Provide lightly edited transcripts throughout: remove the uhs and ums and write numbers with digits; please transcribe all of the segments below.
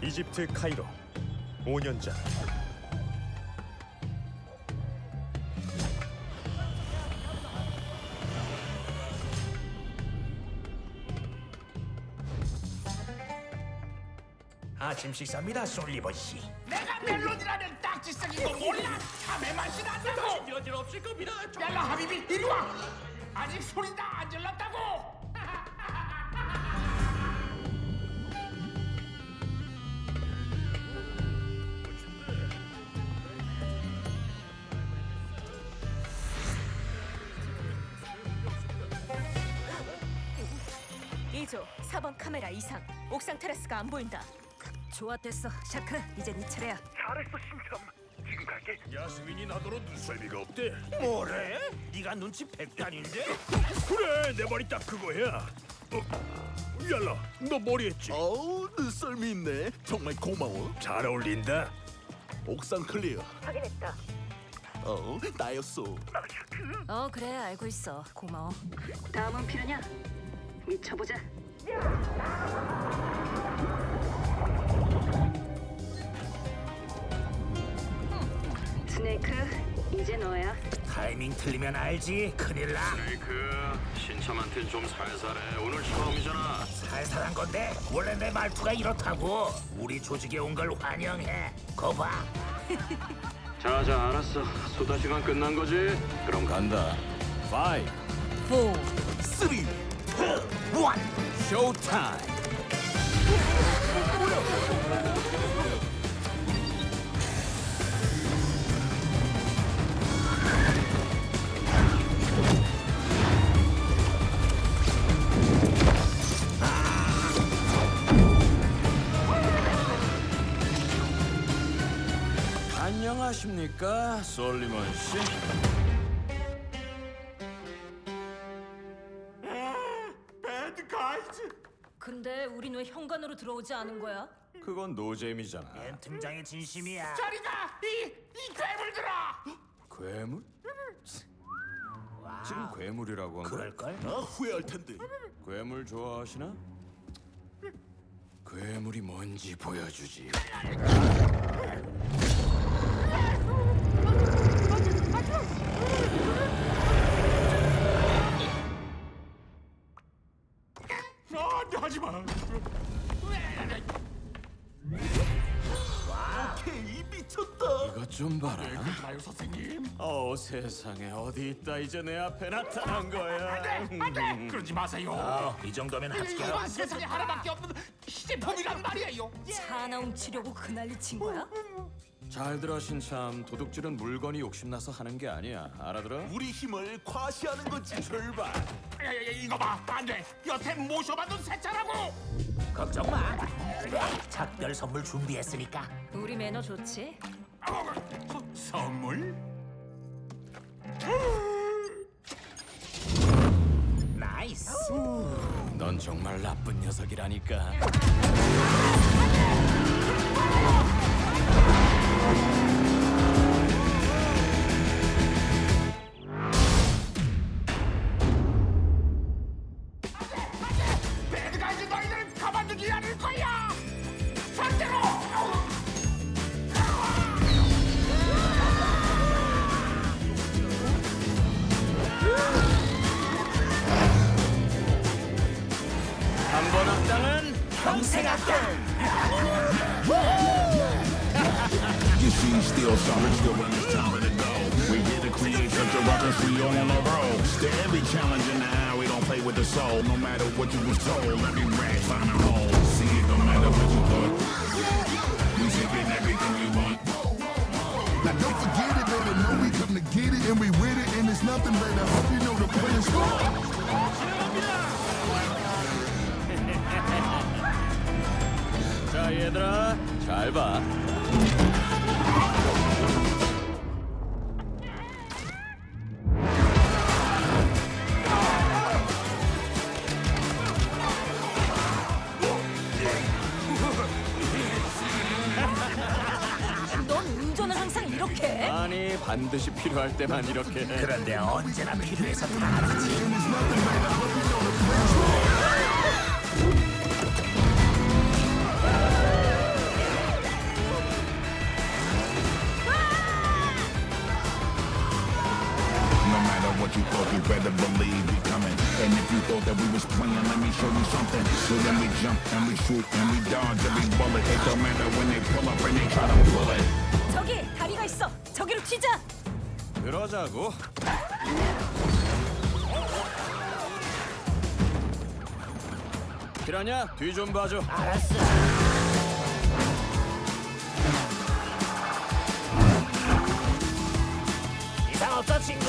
이집트 카이로 5년 전 아침 식사입니다, 솔리버 씨. 내가 멜론이라는 딱지성인 거 몰라? 참외 맛이 난다고! 여질 없을 겁니다. 얄라 하비비 이리 와! 아직 소리 다 안 질렀다고! 이조 4번 카메라 이상 옥상 테라스가 안 보인다. 좋아 됐어 샤크 이제 네 차례야. 잘했어 신참. 지금 갈게. 야스민이 나더러 눈썰미가 없대. 뭐래? 네가 눈치 백단인데? 그래 내 머리 딱 그거야. 얄라 너 머리 했지? 어우 눈썰미 있네. 정말 고마워. 잘 어울린다. 옥상 클리어. 확인했다. 나였어. 그래 알고 있어 고마워. 다음은 필요냐? 미쳐보자. 스네이크 이제 너야. 타이밍 틀리면 알지. 큰일 나. 신참한텐 좀 살살해. 오늘 처음이잖아. 살살한 건데 원래 내 말투가 이렇다고. 우리 조직에 온 걸 환영해. 거봐. 자자, 알았어. 수다 시간 끝난 거지? 그럼 간다. 5, 4, 3, 2, 1. 쇼타임. 안녕하십니까, 솔리먼 씨. 배드 가이즈. 근데 우린 왜 현관으로 들어오지 않은 거야? 그건 노잼이잖아. 얜 등장의 진심이야. 저리가 이 괴물들아. 괴물? 지금 괴물이라고 한 거야? 그럴걸? 후회할 텐데. 괴물 좋아하시나? 괴물이 뭔지 보여주지. 하지 마. 오케이, 미쳤다. 이것 좀 봐라. 마요 선생님. 세상에 어디 있다 이제 내 앞에 나타난 거야. 안돼. 그러지 마세요. 이 정도면 이거 합격. 세상에 하나밖에 없는 시제품이란 말이에요. 차 하나 훔치려고 그 난리 친 거야? 잘 들어 신참. 도둑질은 물건이 욕심나서 하는 게 아니야. 알아들어? 우리 힘을 과시하는 거지. 출발. 이거 봐. 안돼. 여태 모셔봤던 새 차라고. 걱정 마. 작별 선물 준비했으니까. 우리 매너 좋지? 선물? 나이스. 넌 정말 나쁜 녀석이라니까. 배드가이즈 너희들은 가만두지 않을 거야. 절대로. 한 번 악당은 평생 악당. You see, still solid, still when it's time to go. We here to create such a ruckus, we on the road. To every challenger now, we don't play with the soul. No matter what you was told, every rat find a hole. See it, no matter what you thought. We taking everything we want. Now don't forget it, baby. Know we come to get it, and we with it, and it's nothing, baby. I hope you know the plan strong. 자 얘들아 잘 봐. 넌 운전을 항상 이렇게 해? 아니 반드시 필요할 때만 이렇게. 그런데 언제나 필요해서 다 하지. And it's nothing, baby. I hope you know the plan strong. what you thought, you better believe we coming. And if you thought that we was playing, let me show you something. So then we jump and we shoot and we dodge every bullet. It don't matter when they pull up and they try to pull it. 저기 다리가 있어. 저기로 튀자. 그러자고. 필요하냐? 뒤 좀 봐줘. 알았어. 이상 없어, 친구.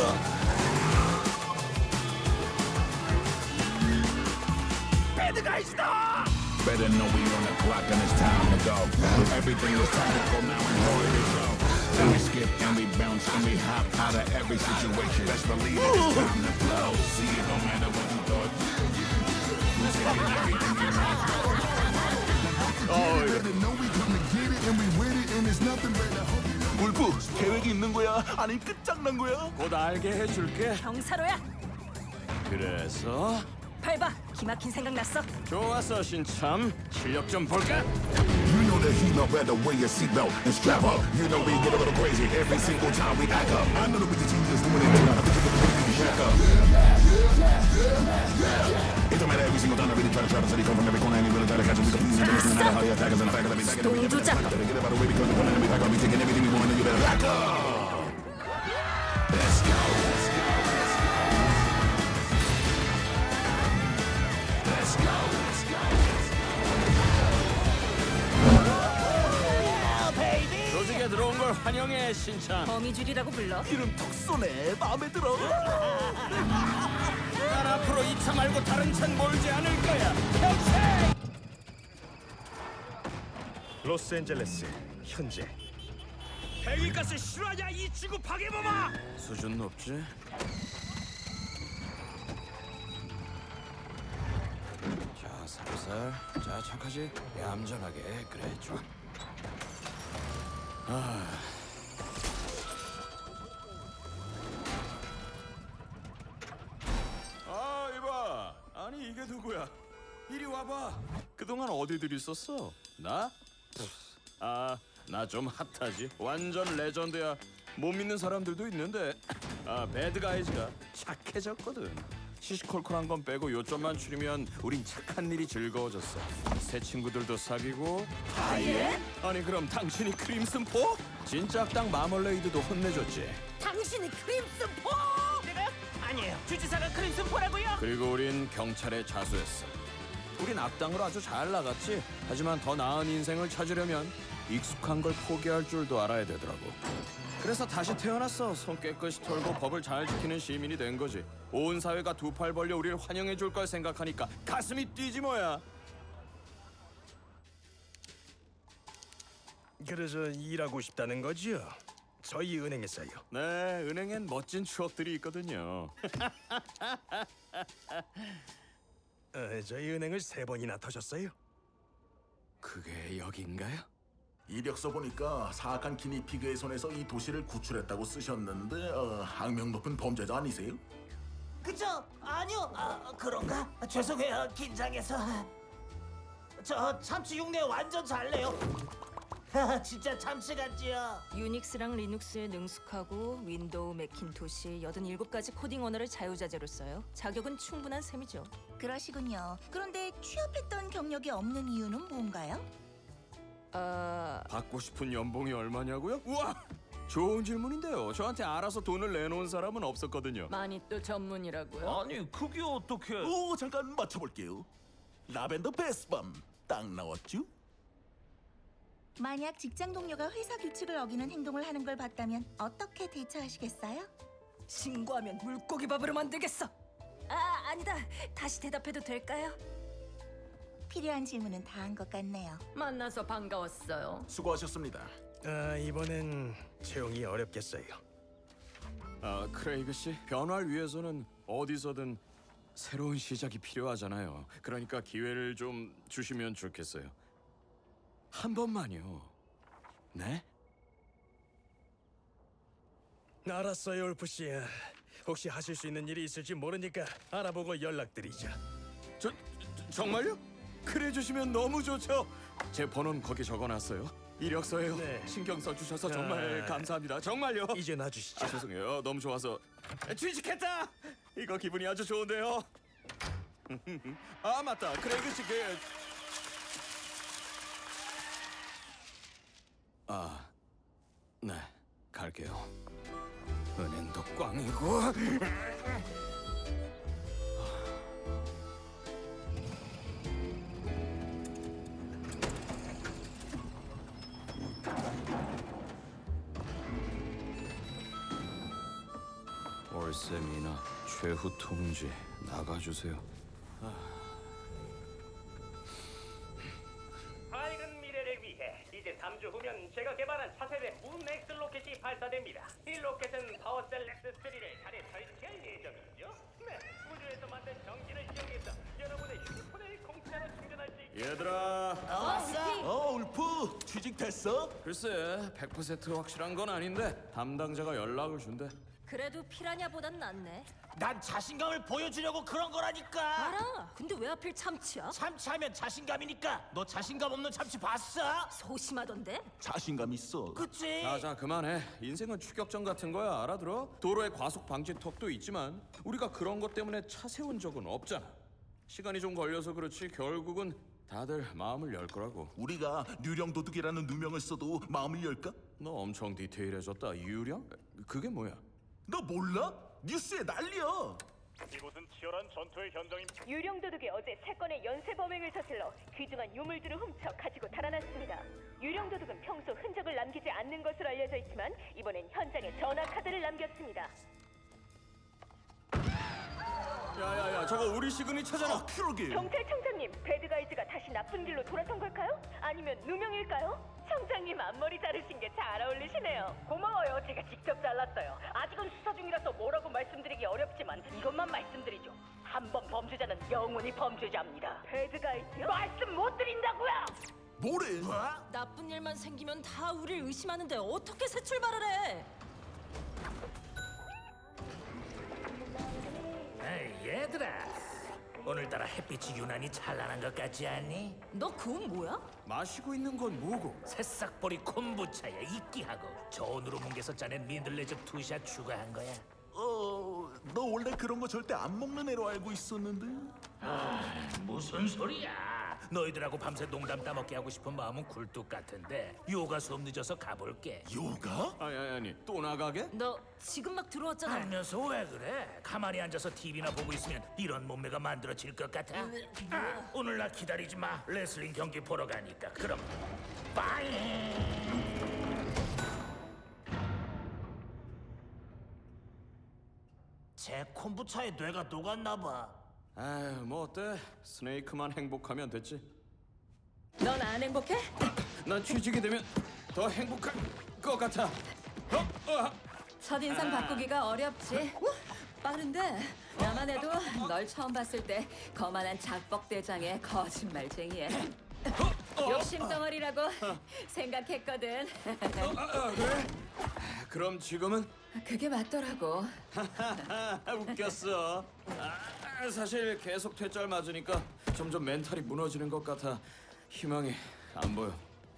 배드가이즈다. Better know we on the clock and it's time to go. Everything is tactical now and ready to go. And we skip and we bounce and we hop out of every situation. Let's believe it, it's time to flow. See, it don't matter what you thought. We're taking everything you know. Better know we come to get it and we with it and it's nothing better. 울프, 계획이 있는 거야? 아니 끝장난 거야? 곧 알게 해줄게. 경사로야. 그래서 밟아. 기막힌 생각 났어. 좋았어 신참. 실력 좀 볼까? You know that he know better wear your seatbelt and strap up. You know we get a little crazy every single time we act up. I know that we can change this doing it now. Back up. It don't matter every single time I really try to trap us. They come from every corner and you really try to catch us. We can please you. How you attack us and the fact that we back and we get 동조장. better get out of the way because we're gonna be back up. We taking everything we want and you better back up. Let's go. Let's go. Let's go. Let's go. 조직에 들어온 걸 환영해 신참. 거미줄이라고 불러. 이름 덕소네. 마음에 들어. 난 앞으로 2차 말고 다른 차는 몰지 않을 거야. 로스앤젤레스 현재. 배기가스 실화냐 이 지구 파괴범아! 수준 높지? 자 살살. 자 착하지? 얌전하게. 그래 좋아. 아 이봐. 아니 이게 누구야? 이리 와봐. 그동안 어디들 있었어? 나? 나 좀 핫하지. 완전 레전드야. 못 믿는 사람들도 있는데 배드가이즈가 착해졌거든. 시시콜콜한 건 빼고 요점만 추리면 우린 착한 일이 즐거워졌어. 새 친구들도 사귀고. 아니 그럼 당신이 크림슨 포? 진짜 악당 마멀레이드도 혼내줬지. 당신이 크림슨 포! 내가 아니에요. 주지사가 크림슨 포라고요. 그리고 우린 경찰에 자수했어. 우린 악당으로 아주 잘 나갔지. 하지만 더 나은 인생을 찾으려면 익숙한 걸 포기할 줄도 알아야 되더라고. 그래서 다시 태어났어. 손 깨끗이 털고 법을 잘 지키는 시민이 된 거지. 온 사회가 두 팔 벌려 우리를 환영해 줄 걸 생각하니까 가슴이 뛰지 뭐야. 그래서 일하고 싶다는 거지요? 저희 은행에서요. 네, 은행엔 멋진 추억들이 있거든요. 저희 은행을 3번이나 터셨어요. 그게 여긴가요? 이력서 보니까 사악한 기니피그의 손에서 이 도시를 구출했다고 쓰셨는데 악명 높은 범죄자 아니세요? 그죠? 아니요. 그런가? 죄송해요. 긴장해서. 저 참치 흉내 완전 잘 내요. 진짜 참치 같지요? 유닉스랑 리눅스에 능숙하고 윈도우, 매킨토시 87가지 코딩 언어를 자유자재로 써요. 자격은 충분한 셈이죠. 그러시군요. 그런데 취업했던 경력이 없는 이유는 뭔가요? 받고 싶은 연봉이 얼마냐고요? 우와! 좋은 질문인데요. 저한테 알아서 돈을 내놓은 사람은 없었거든요. 많이 또 전문이라고요? 아니 그게 어떻게? 오 잠깐 맞춰볼게요. 라벤더 베스밤 딱 나왔죠? 만약 직장 동료가 회사 규칙을 어기는 행동을 하는 걸 봤다면 어떻게 대처하시겠어요? 신고하면 물고기 밥으로 만들겠어. 아니다. 다시 대답해도 될까요? 필요한 질문은 다 한 것 같네요. 만나서 반가웠어요. 수고하셨습니다. 이번엔 채용이 어렵겠어요. 크레이그 씨, 변화를 위해서는 어디서든 새로운 시작이 필요하잖아요. 그러니까 기회를 좀 주시면 좋겠어요. 한 번만요. 네? 알았어요, 울프 씨. 혹시 하실 수 있는 일이 있을지 모르니까 알아보고 연락드리죠. 정말요? 그래 주시면 너무 좋죠. 제 번호는 거기 적어놨어요. 이력서에요. 네. 신경 써주셔서 정말 감사합니다. 정말요. 이제 놔주시죠. 죄송해요. 너무 좋아서 취직했다. 이거 기분이 아주 좋은데요. 아 맞다. 크레이그 씨 네, 갈게요. 은행도 꽝이고. 월세 미나 최후 통지 나가주세요. 밝은 미래를 위해 이제 3주 후면 제가 개발한 차세대 문엑스 로켓이 발사됩니다. 이 로켓은 파워셀 넥스3를 달에 설치할 예정이죠. 네, 우주에서 만든 전기를 이용해서 여러분의 휴대폰을 공짜로 충전할 수 있게. 얘들아. 울프 취직됐어? 글쎄 100% 확실한 건 아닌데 담당자가 연락을 준대. 그래도 피라냐보단 낫네. 난 자신감을 보여주려고 그런 거라니까. 알아. 근데 왜 하필 참치야? 참치하면 자신감이니까. 너 자신감 없는 참치 봤어? 소심하던데? 자신감 있어. 그치? 자 그만해. 인생은 추격전 같은 거야. 알아들어? 도로에 과속 방지턱도 있지만 우리가 그런 것 때문에 차 세운 적은 없잖아. 시간이 좀 걸려서 그렇지 결국은 다들 마음을 열 거라고. 우리가 유령도둑이라는 누명을 써도 마음을 열까? 너 엄청 디테일해졌다. 유령? 그게 뭐야? 너 몰라? 뉴스에 난리야. 이곳은 치열한 전투의 현장입니다. 유령도둑이 어제 3건의 연쇄 범행을 저질러 귀중한 유물들을 훔쳐 가지고 달아났습니다. 유령도둑은 평소 흔적을 남기지 않는 것으로 알려져 있지만 이번엔 현장에 전화 카드를 남겼습니다. 야야야 저거 우리 시그니처잖아. 그러게. 경찰청장님, 배드가이즈가 다시 나쁜 길로 돌아선 걸까요? 아니면 누명일까요? 청장님 앞머리 자르신 게 잘 어울리시네요. 고마워요. 제가 직접 잘랐어요. 아직은 수사 중이라서 뭐라고 말씀드리기 어렵지만 이것만 말씀드리죠. 한 번 범죄자는 영원히 범죄자입니다. 배드가이즈요? 말씀 못 드린다고요! 뭐래? 나쁜 일만 생기면 다 우릴 의심하는데 어떻게 새 출발을 해? 에이, 얘들아. 오늘따라 햇빛이 유난히 찬란한 것 같지 않니? 너 그건 뭐야? 마시고 있는 건 뭐고? 새싹보리 콤부차야. 이끼하고 저온으로 뭉개서 짜낸 민들레즙 투샷 추가한 거야. 너 원래 그런 거 절대 안 먹는 애로 알고 있었는데. 무슨 소리야? 너희들하고 밤새 농담 따먹게 하고 싶은 마음은 굴뚝 같은데 요가 수업 늦어서 가볼게. 요가? 아니 또 나가게? 너 지금 막 들어왔잖아. 알면서 왜 그래? 가만히 앉아서 TV나 보고 있으면 이런 몸매가 만들어질 것 같아? 오늘 나 기다리지 마. 레슬링 경기 보러 가니까. 그럼 빠이. 제 콤부차에 뇌가 녹았나 봐. 아휴 뭐 어때? 스네이크만 행복하면 됐지. 넌 안 행복해? 난 취직이 되면 더 행복할 것 같아. 첫인상 바꾸기가 어렵지. 빠른데 나만 해도 널 처음 봤을 때 거만한 작법대장의 거짓말쟁이에 욕심덩어리라고 생각했거든. 그래? 그럼 지금은? 그게 맞더라고. 웃겼어. 사실 계속 퇴짜를 맞으니까 점점 멘탈이 무너지는 것 같아. 희망이 안 보여.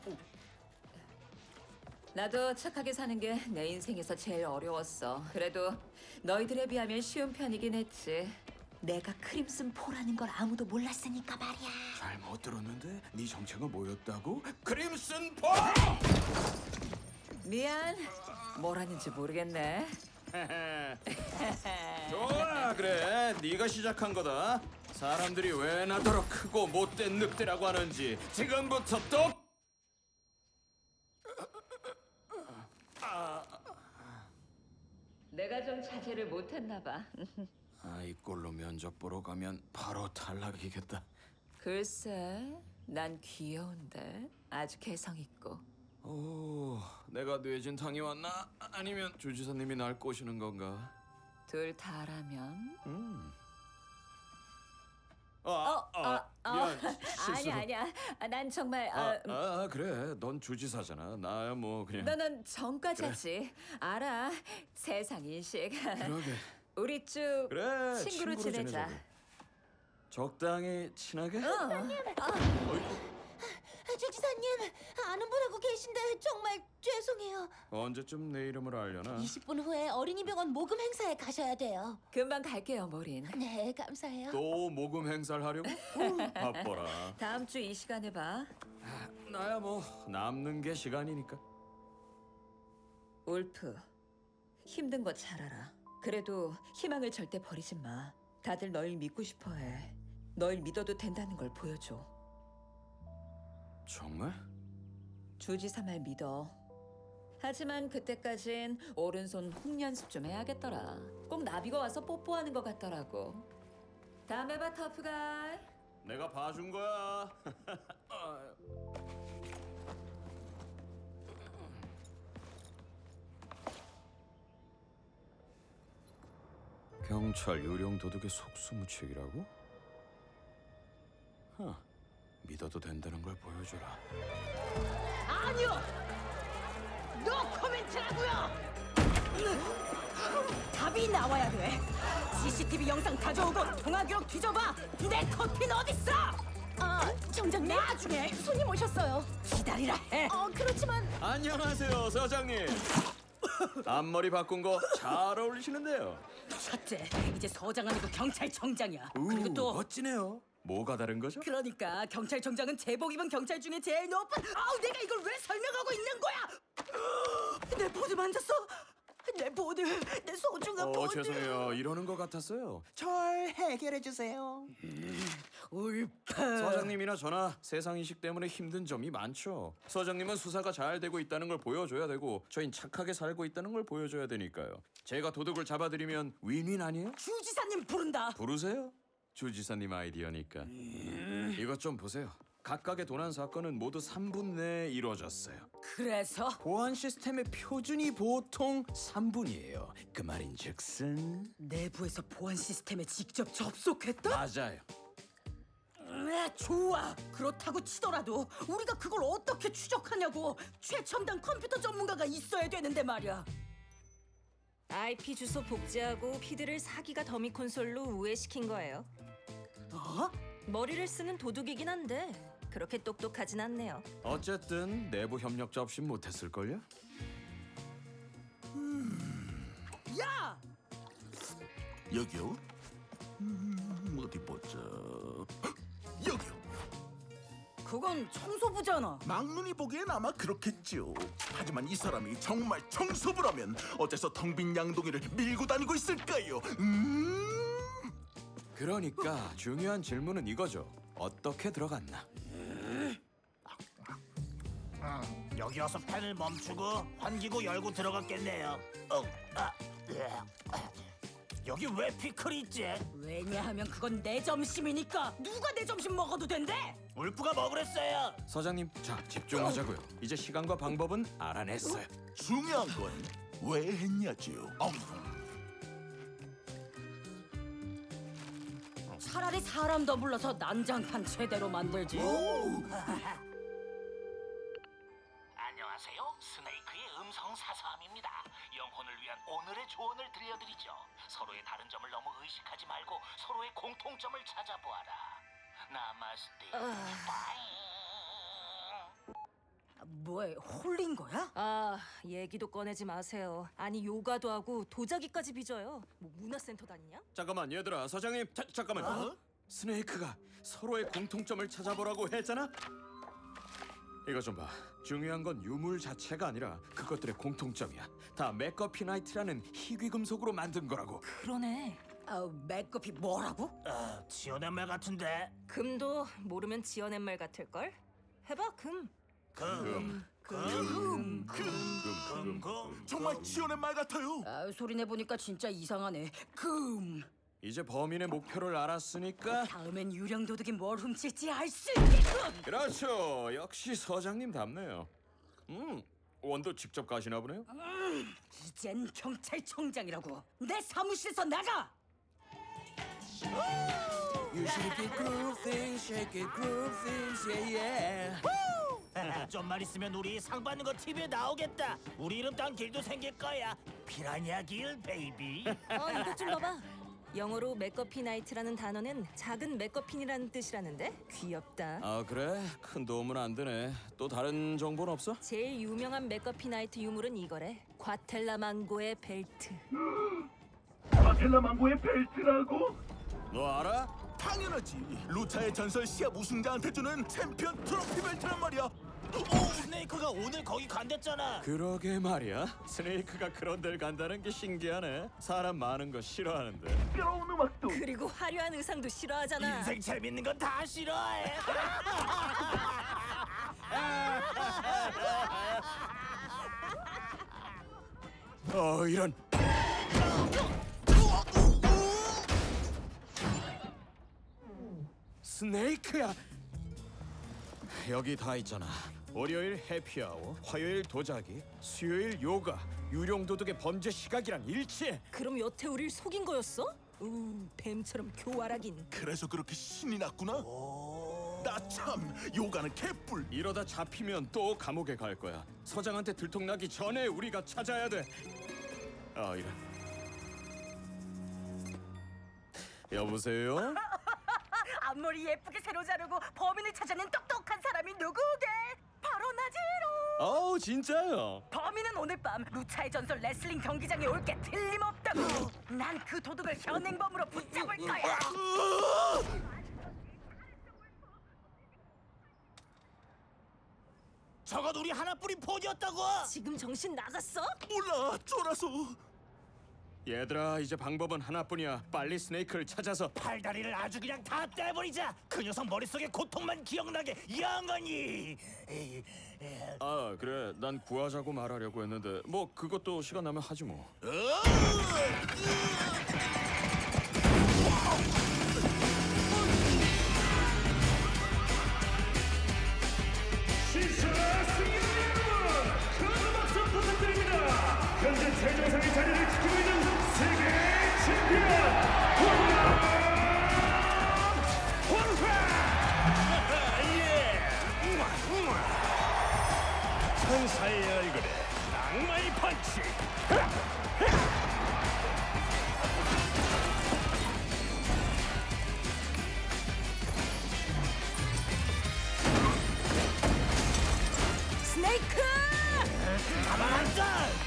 나도 착하게 사는 게 내 인생에서 제일 어려웠어. 그래도 너희들에 비하면 쉬운 편이긴 했지. 내가 크림슨 포라는 걸 아무도 몰랐으니까 말이야. 잘 못 들었는데 네 정체가 뭐였다고? 크림슨 포! 미안. 뭘 하는지 모르겠네. 좋아 그래 네가 시작한 거다. 사람들이 왜 나더러 크고 못된 늑대라고 하는지 지금부터 또 내가 좀 자제를 못했나 봐. 이 꼴로 면접 보러 가면 바로 탈락이겠다. 글쎄, 난 귀여운데 아주 개성 있고. 오, 내가 뇌진탕이 왔나? 아니면 주지사님이 날 꼬시는 건가? 둘 다라면. 미안, 실수로. 아니야. 난 정말. 그래. 넌 주지사잖아. 나야 뭐 그냥. 너는 전과자지. 알아. 세상 인식. 그러게. 우리 쭉 그래, 친구로 지내자. 적당히 친하게? 주지사님, 아는 분하고 계신데 정말 죄송해요. 언제쯤 내 이름을 알려나? 20분 후에 어린이병원 모금 행사에 가셔야 돼요. 금방 갈게요, 모린. 네, 감사해요. 또 모금 행사를 하려고? 바빠라. 다음 주 이 시간에 봐. 나야 뭐 남는 게 시간이니까. 울프, 힘든 거 잘 알아. 그래도 희망을 절대 버리지 마. 다들 널 믿고 싶어해. 널 믿어도 된다는 걸 보여줘. 정말? 주지사 말 믿어. 하지만 그때까진 오른손 훅 연습 좀 해야겠더라. 꼭 나비가 와서 뽀뽀하는 것 같더라고. 다음에 봐, 터프가이. 내가 봐준 거야. 경찰 요령 도둑의 속수무책이라고? 믿어도 된다는 걸 보여줘라. 아니요! 노 코멘트라고요! 답이 나와야 돼. CCTV 영상 가져오고 통화 기록 뒤져봐. 내 커피는 어딨어? 청장님? 나중에 손님 오셨어요. 기다리라 해. 그렇지만 안녕하세요, 서장님. 앞머리 바꾼 거 잘 어울리시는데요. 첫째, 이제 서장 아니고 경찰청장이야. 그리고 또 멋지네요. 뭐가 다른 거죠? 그러니까 경찰청장은 제복 입은 경찰 중에 제일 높은. 내가 이걸 왜 설명하고 있는 거야? 내 보드 만졌어? 내 보드, 내 소중한 보드. 죄송해요. 이러는 것 같았어요. 절 해결해 주세요. 울프. 서장님이나 저나 세상 인식 때문에 힘든 점이 많죠. 서장님은 수사가 잘 되고 있다는 걸 보여줘야 되고 저흰 착하게 살고 있다는 걸 보여줘야 되니까요. 제가 도둑을 잡아드리면 윈윈 아니에요? 주지사님 부른다. 부르세요. 주지사님 아이디어니까. 이것 좀 보세요. 각각의 도난 사건은 모두 3분 내에 이루어졌어요. 그래서 보안 시스템의 표준이 보통 3분이에요. 그 말인즉슨 내부에서 보안 시스템에 직접 접속했다? 맞아요. 좋아. 그렇다고 치더라도 우리가 그걸 어떻게 추적하냐고. 최첨단 컴퓨터 전문가가 있어야 되는데 말이야. IP 주소 복제하고 피드를 4기가 더미 콘솔로 우회시킨 거예요. 머리를 쓰는 도둑이긴 한데 그렇게 똑똑하진 않네요. 어쨌든 내부 협력자 없인 못했을걸요? 야! 여기요? 어디 보자. 여기요. 그건 청소부잖아. 막눈이 보기엔 아마 그렇겠지요. 하지만 이 사람이 정말 청소부라면 어째서 텅 빈 양동이를 밀고 다니고 있을까요? 그러니까 중요한 질문은 이거죠. 어떻게 들어갔나? 여기 와서 펜을 멈추고 환기구 열고 들어갔겠네요. 여기 왜 피클이 있지? 왜냐하면 그건 내 점심이니까. 누가 내 점심 먹어도 된대? 울프가 먹으랬어요. 서장님, 자 집중하자고요. 이제 시간과 방법은 알아냈어요. 중요한 건 왜 했냐지요. 차라리 사람 더 불러서 난장판 제대로 만들지. 안녕하세요. 스네이크의 음성 사서함입니다. 영혼을 위한 오늘의 조언을 들려드리죠. 서로의 다른 점을 너무 의식하지 말고 서로의 공통점을 찾아보아라. 나마스테. 뭐야, 홀린 거야? 얘기도 꺼내지 마세요. 아니 요가도 하고 도자기까지 빚어요. 뭐 문화센터 다니냐? 잠깐만 얘들아, 서장님 잠깐만. 스네이크가 서로의 공통점을 찾아보라고 했잖아. 이거 좀 봐. 중요한 건 유물 자체가 아니라 그것들의 공통점이야. 다 맥커피나이트라는 희귀금속으로 만든 거라고. 그러네. 맥커피 뭐라고? 지어낸 말 같은데. 금도 모르면 지어낸 말 같을걸? 해봐 금. 정말 지어낸 말 같아요. 소리 내보니까 진짜 이상하네. 금. 이제 범인의 목표를 알았으니까 다음엔 유령 도둑이 뭘 훔칠지 알 수 있게끔. 그렇죠. 역시 서장님 답네요. 원도 직접 가시나 보네요. 이젠 경찰청장이라고. 내 사무실에서 나가. You shake it, groove things, shake it, groove things, yeah, yeah. 좀만 있으면 우리 상 받는 거 TV에 나오겠다. 우리 이름 딴 길도 생길 거야. 피라냐 길 베이비. 이것 좀 봐봐. 영어로 맥거피나이트라는 단어는 작은 맥거핀이라는 뜻이라는데 귀엽다. 아 그래? 큰 도움은 안 되네. 또 다른 정보는 없어? 제일 유명한 맥거피나이트 유물은 이거래. 과텔라망고의 벨트. 과텔라망고의 벨트라고? 너 알아? 당연하지. 루차의 전설 시합 우승자한테 주는 챔피언 트로피 벨트란 말이야. 스네이크가 오늘 거기 간댔잖아. 그러게 말이야. 스네이크가 그런 데를 간다는 게 신기하네. 사람 많은 거 싫어하는데. 뜨거운 음악도. 그리고 화려한 의상도 싫어하잖아. 인생 재밌는 건 다 싫어해. 이런. 스네이크야. 여기 다 있잖아. 월요일 해피아워, 화요일 도자기, 수요일 요가, 유령 도둑의 범죄 시각이랑 일치해. 그럼 여태 우릴 속인 거였어? 뱀처럼 교활하긴. 그래서 그렇게 신이 났구나. 나 참 요가는 개뿔. 이러다 잡히면 또 감옥에 갈 거야. 서장한테 들통나기 전에 우리가 찾아야 돼. 이런. 여보세요? 앞머리 예쁘게 새로 자르고 범인을 찾아낸 똑똑한 사람이 누구게? 바로 나지로. 진짜요? 범인은 오늘 밤 루차의 전설 레슬링 경기장에 올 게 틀림없다고. 난 그 도둑을 현행범으로 붙잡을 거야. 저건 우리 하나뿐인 폰이었다고. 지금 정신 나갔어? 몰라, 쫄아서. 얘들아, 이제 방법은 하나뿐이야. 빨리 스네이크를 찾아서 팔다리를 아주 그냥 다 떼버리자. 그 녀석 머릿속에 고통만 기억나게 영원히. 그래. 난 구하자고 말하려고 했는데 뭐 그것도 시간 나면 하지 뭐. 시청자 승객 여러분, 큰 박수 부탁드립니다. 현재 최정상의 자리를 지키고 있는 세계 챔피언 천사의 얼굴에 악마의 펀치. 스네이크! 가만앉아!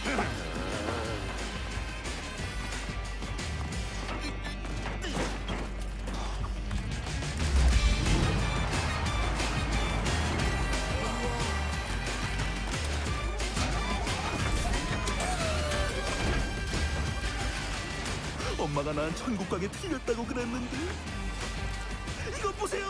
엄마가 난 천국 가게 틀렸다고 그랬는데. 이거 보세요,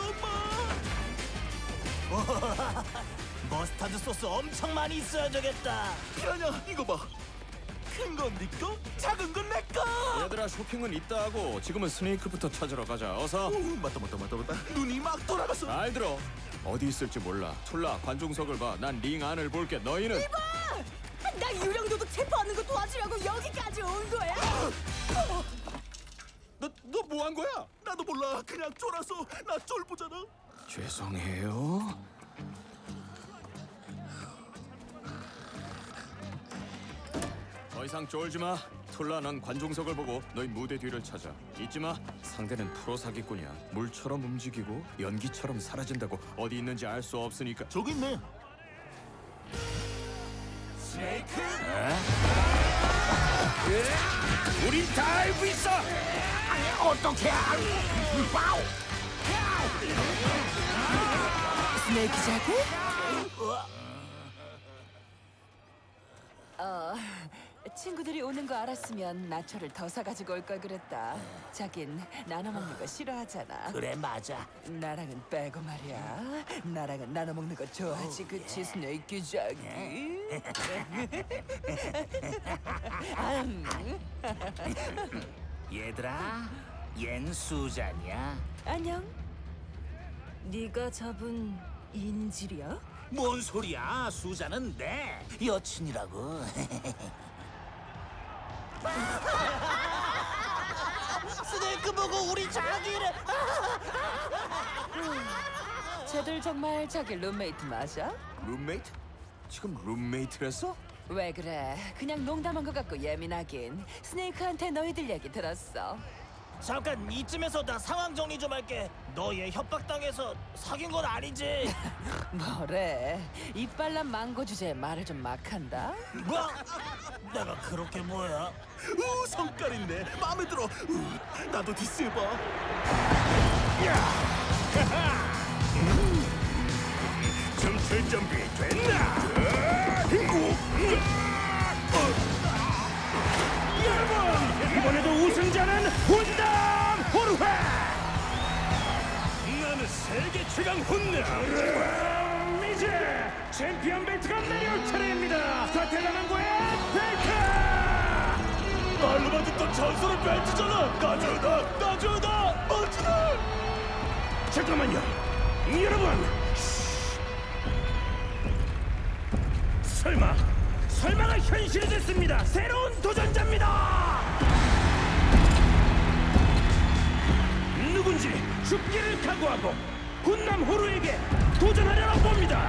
엄마. 머스타드 소스 엄청 많이 있어야 되겠다. 피라냐, 이거 봐. 큰 건 네 거, 작은 건 내 거. 얘들아, 쇼핑은 이따 하고 지금은 스네이크부터 찾으러 가자. 어서. 맞다. 눈이 막 돌아갔어. 잘 들어. 어디 있을지 몰라. 툴라, 관중석을 봐. 난 링 안을 볼게. 너희는. 나 유령 도둑 체포하는 거 도와주려고 여기까지 온 거야. 너 뭐 한 거야? 나도 몰라. 그냥 쫄아서. 나 쫄보잖아. 죄송해요. 더 이상 쫄지 마. 툴라, 넌 관중석을 보고 너희 무대 뒤를 찾아. 잊지 마. 상대는 프로 사기꾼이야. 물처럼 움직이고 연기처럼 사라진다고. 어디 있는지 알 수 없으니까. 저기 있네. 스네이크? 우린 다 알고 있어. 어떻게 알고? 스네이크 자고? 친구들이 오는 거 알았으면 나초를 더 사가지고 올 걸 그랬다. 자긴 나눠 먹는 거 싫어하잖아. 그래, 맞아. 나랑은 빼고 말이야. 나랑은 나눠 먹는 거 좋아하지, 그치 스네이크 자기? 얘들아, 얜 수잔이야. 안녕. 네가 잡은 인질이야? 뭔 소리야? 수잔은 내 여친이라고. 스네이크 보고 우리 자기를. 쟤들 정말 자기 룸메이트 맞아? 룸메이트? 지금 룸메이트랬어? 왜 그래? 그냥 농담한 것 같고 예민하긴. 스네이크한테 너희들 얘기 들었어. 잠깐 이쯤에서 나 상황 정리 좀 할게. 너 얘 협박당해서 사귄 건 아니지? 뭐래? 이빨난 망고 주제에 말을 좀 막 한다? 뭐? 내가 그렇게 뭐야? 성깔 있네. 마음에 들어. 나도 디스해봐. 춤출 준비 됐나? 여러분, 이번에도 우승자는 훈남 호르회! 나는 세계 최강 훈남! 그럼 이제 챔피언 벨트가 내려올 차례입니다! 사텔라망고의 벨트! 말로만 듣던 전설의 벨트잖아! 나주다! 멋지다! 잠깐만요! 여러분! 설마가 현실이 됐습니다! 새로운 도전자입니다! 누군지 죽기를 각오하고 훈남 호루에게 도전하려고 봅니다!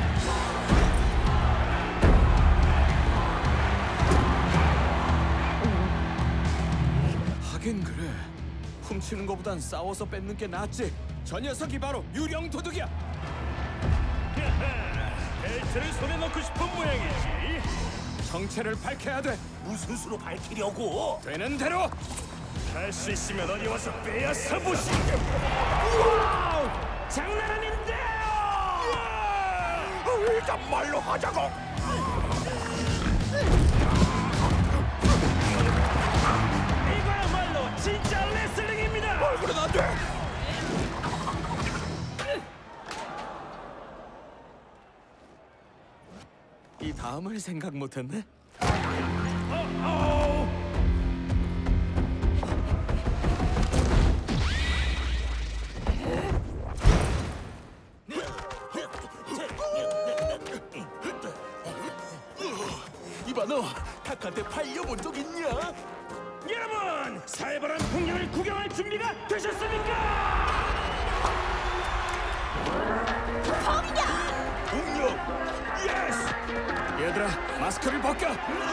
하긴 그래. 훔치는 것보단 싸워서 뺏는 게 낫지. 저 녀석이 바로 유령 도둑이야. 벨트를 손에 넣고 싶은 모양이지. 정체를 밝혀야 돼. 무슨 수로 밝히려고? 되는 대로. 할 수 있으면 어디 와서 빼앗아 보시. 와우! 장난 아닌데요! 일단 말로 하자고. 이거야말로 진짜 레슬링입니다. 얼굴은 안 돼. 이 다음을 생각 못했네. 이봐 너 탁한테 팔려본 적 있냐? 여러분, 살벌한 풍경을 구경할 준비가 되셨습니까? 공룡. 예스! 얘들아, 마스크를 벗겨.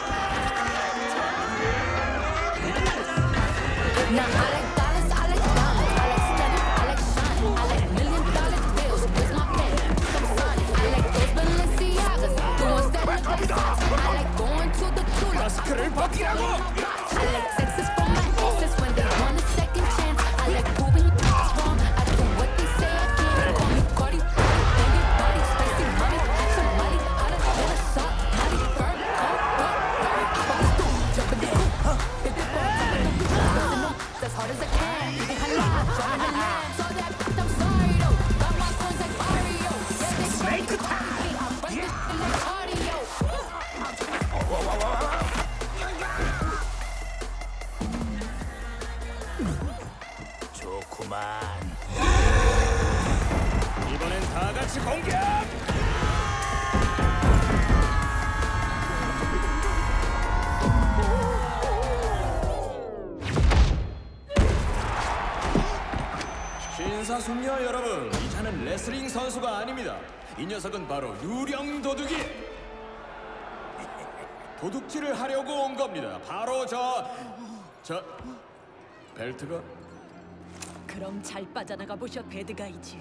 Now I like dollars, I like diamonds, I like stunning, I like shining, I like $1,000,000 bills with my pen. Come sign it. I like those Balenciagas, the ones that look like socks. I like going to the tulip. 마스크를 벗기라고. I like texts from my exes when they want a second chance. I like proving wrong. I do what they say I can. Call me Cardi, bang it, body, spicy money, somebody out of Minnesota, body, burn, jump in the hoop, big ball, as hard as I can. Behind the line, trying to land. So that I'm sorry though. Got my friends like Mario. Yeah, they snake attack. I'm breaking like cardio. 좋구만. 이번엔 다 같이 공격! 신사숙녀 여러분, 이 자는 레슬링 선수가 아닙니다. 이 녀석은 바로 유령 도둑이. 도둑질을 하려고 온 겁니다. 바로 저 벨트가. 그럼 잘 빠져나가 보셔, 배드가이즈.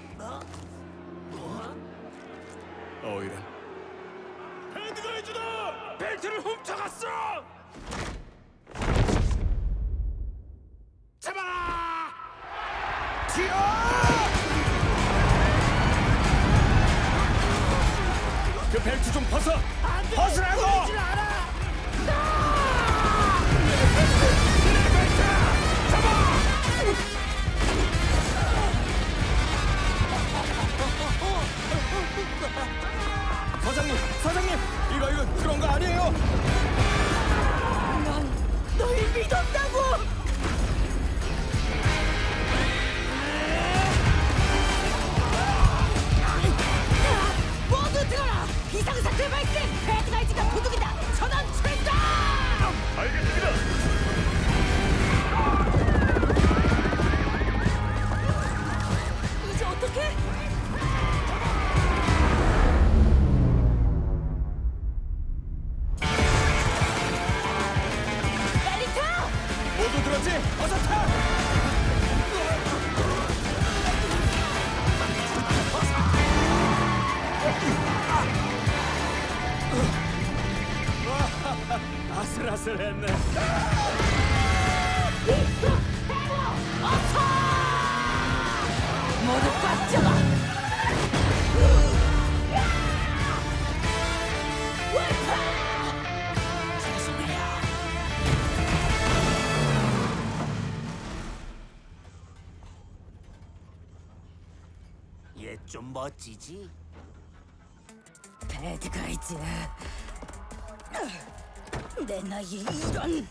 이런. 배드가이즈다! 벨트를 훔쳐갔어! 잡아라! 그 벨트 좀 벗어! 벗으라고! 보이질 않아! 사장님, 이거 그런 거 아니에요? 난 널 믿었다고! 모두 들어라! 비상사태 발생! 배드가이즈가 도둑이다! 전원 짓을 했네. 모두 꽉 잡아. 얘 좀 멋지지? 배드가이즈. 내 나이에 이런.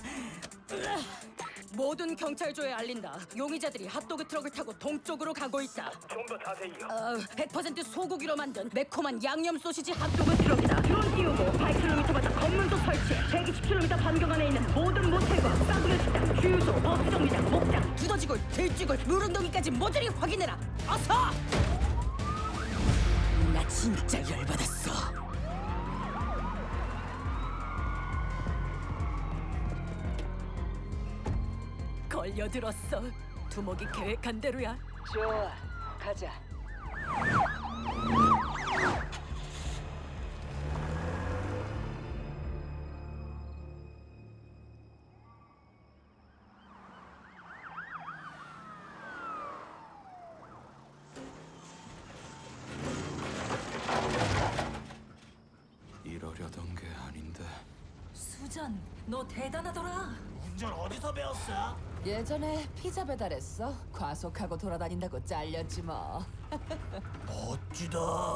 모든 경찰조에 알린다. 용의자들이 핫도그 트럭을 타고 동쪽으로 가고 있다. 좀 더 자세히요. 100% 소고기로 만든 매콤한 양념 소시지 핫도그 트럭이다. 드론 띄우고 8km마다 검문소 설치해 120km 반경 안에 있는 모든 모텔과 싸구려 식당, 주유소, 버스 정류장, 목장, 두더지골, 들쥐골, 물운덩이까지 모조리 확인해라. 어서! 나 진짜 열받았어. 걸려들었어. 두목이 계획한 대로야. 좋아, 가자. 이러려던 게 아닌데. 수잔, 너 대단하더라. 운전 어디서 배웠어? 예전에 피자 배달했어. 과속하고 돌아다닌다고 잘렸지 뭐. 멋지다.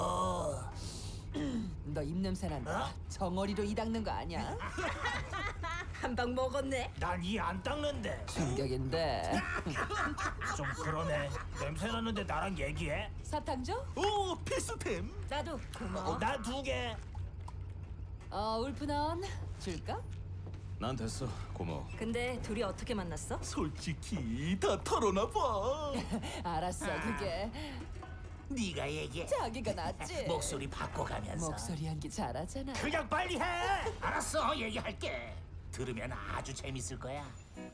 너 입냄새 난다. 정어리로 이 닦는 거 아니야? 한 방 먹었네. 난 이 안 닦는데. 충격인데. 좀 그러네. 냄새 나는데 나랑 얘기해? 사탕 줘? 오, 필수템. 나도 고마워. 나 2개. 울프 넌 줄까? 난 됐어. 고마워. 근데 둘이 어떻게 만났어? 솔직히 다 털어놔봐. 알았어, 그게. 네가 얘기해. 자기가 낫지. 목소리 바꿔가면서. 목소리 연기 잘하잖아. 그냥 빨리 해. 알았어, 얘기할게. 들으면 아주 재밌을 거야.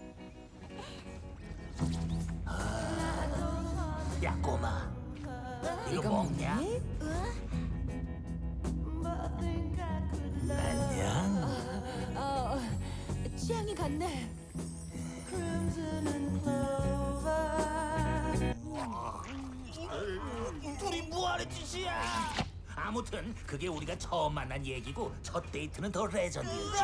야, 꼬마. 이거 먹냐? 안녕. 취향이 같네. 둘이 뭐하는 짓이야? 아무튼 그게 우리가 처음 만난 얘기고 첫 데이트는 더 레전드였지.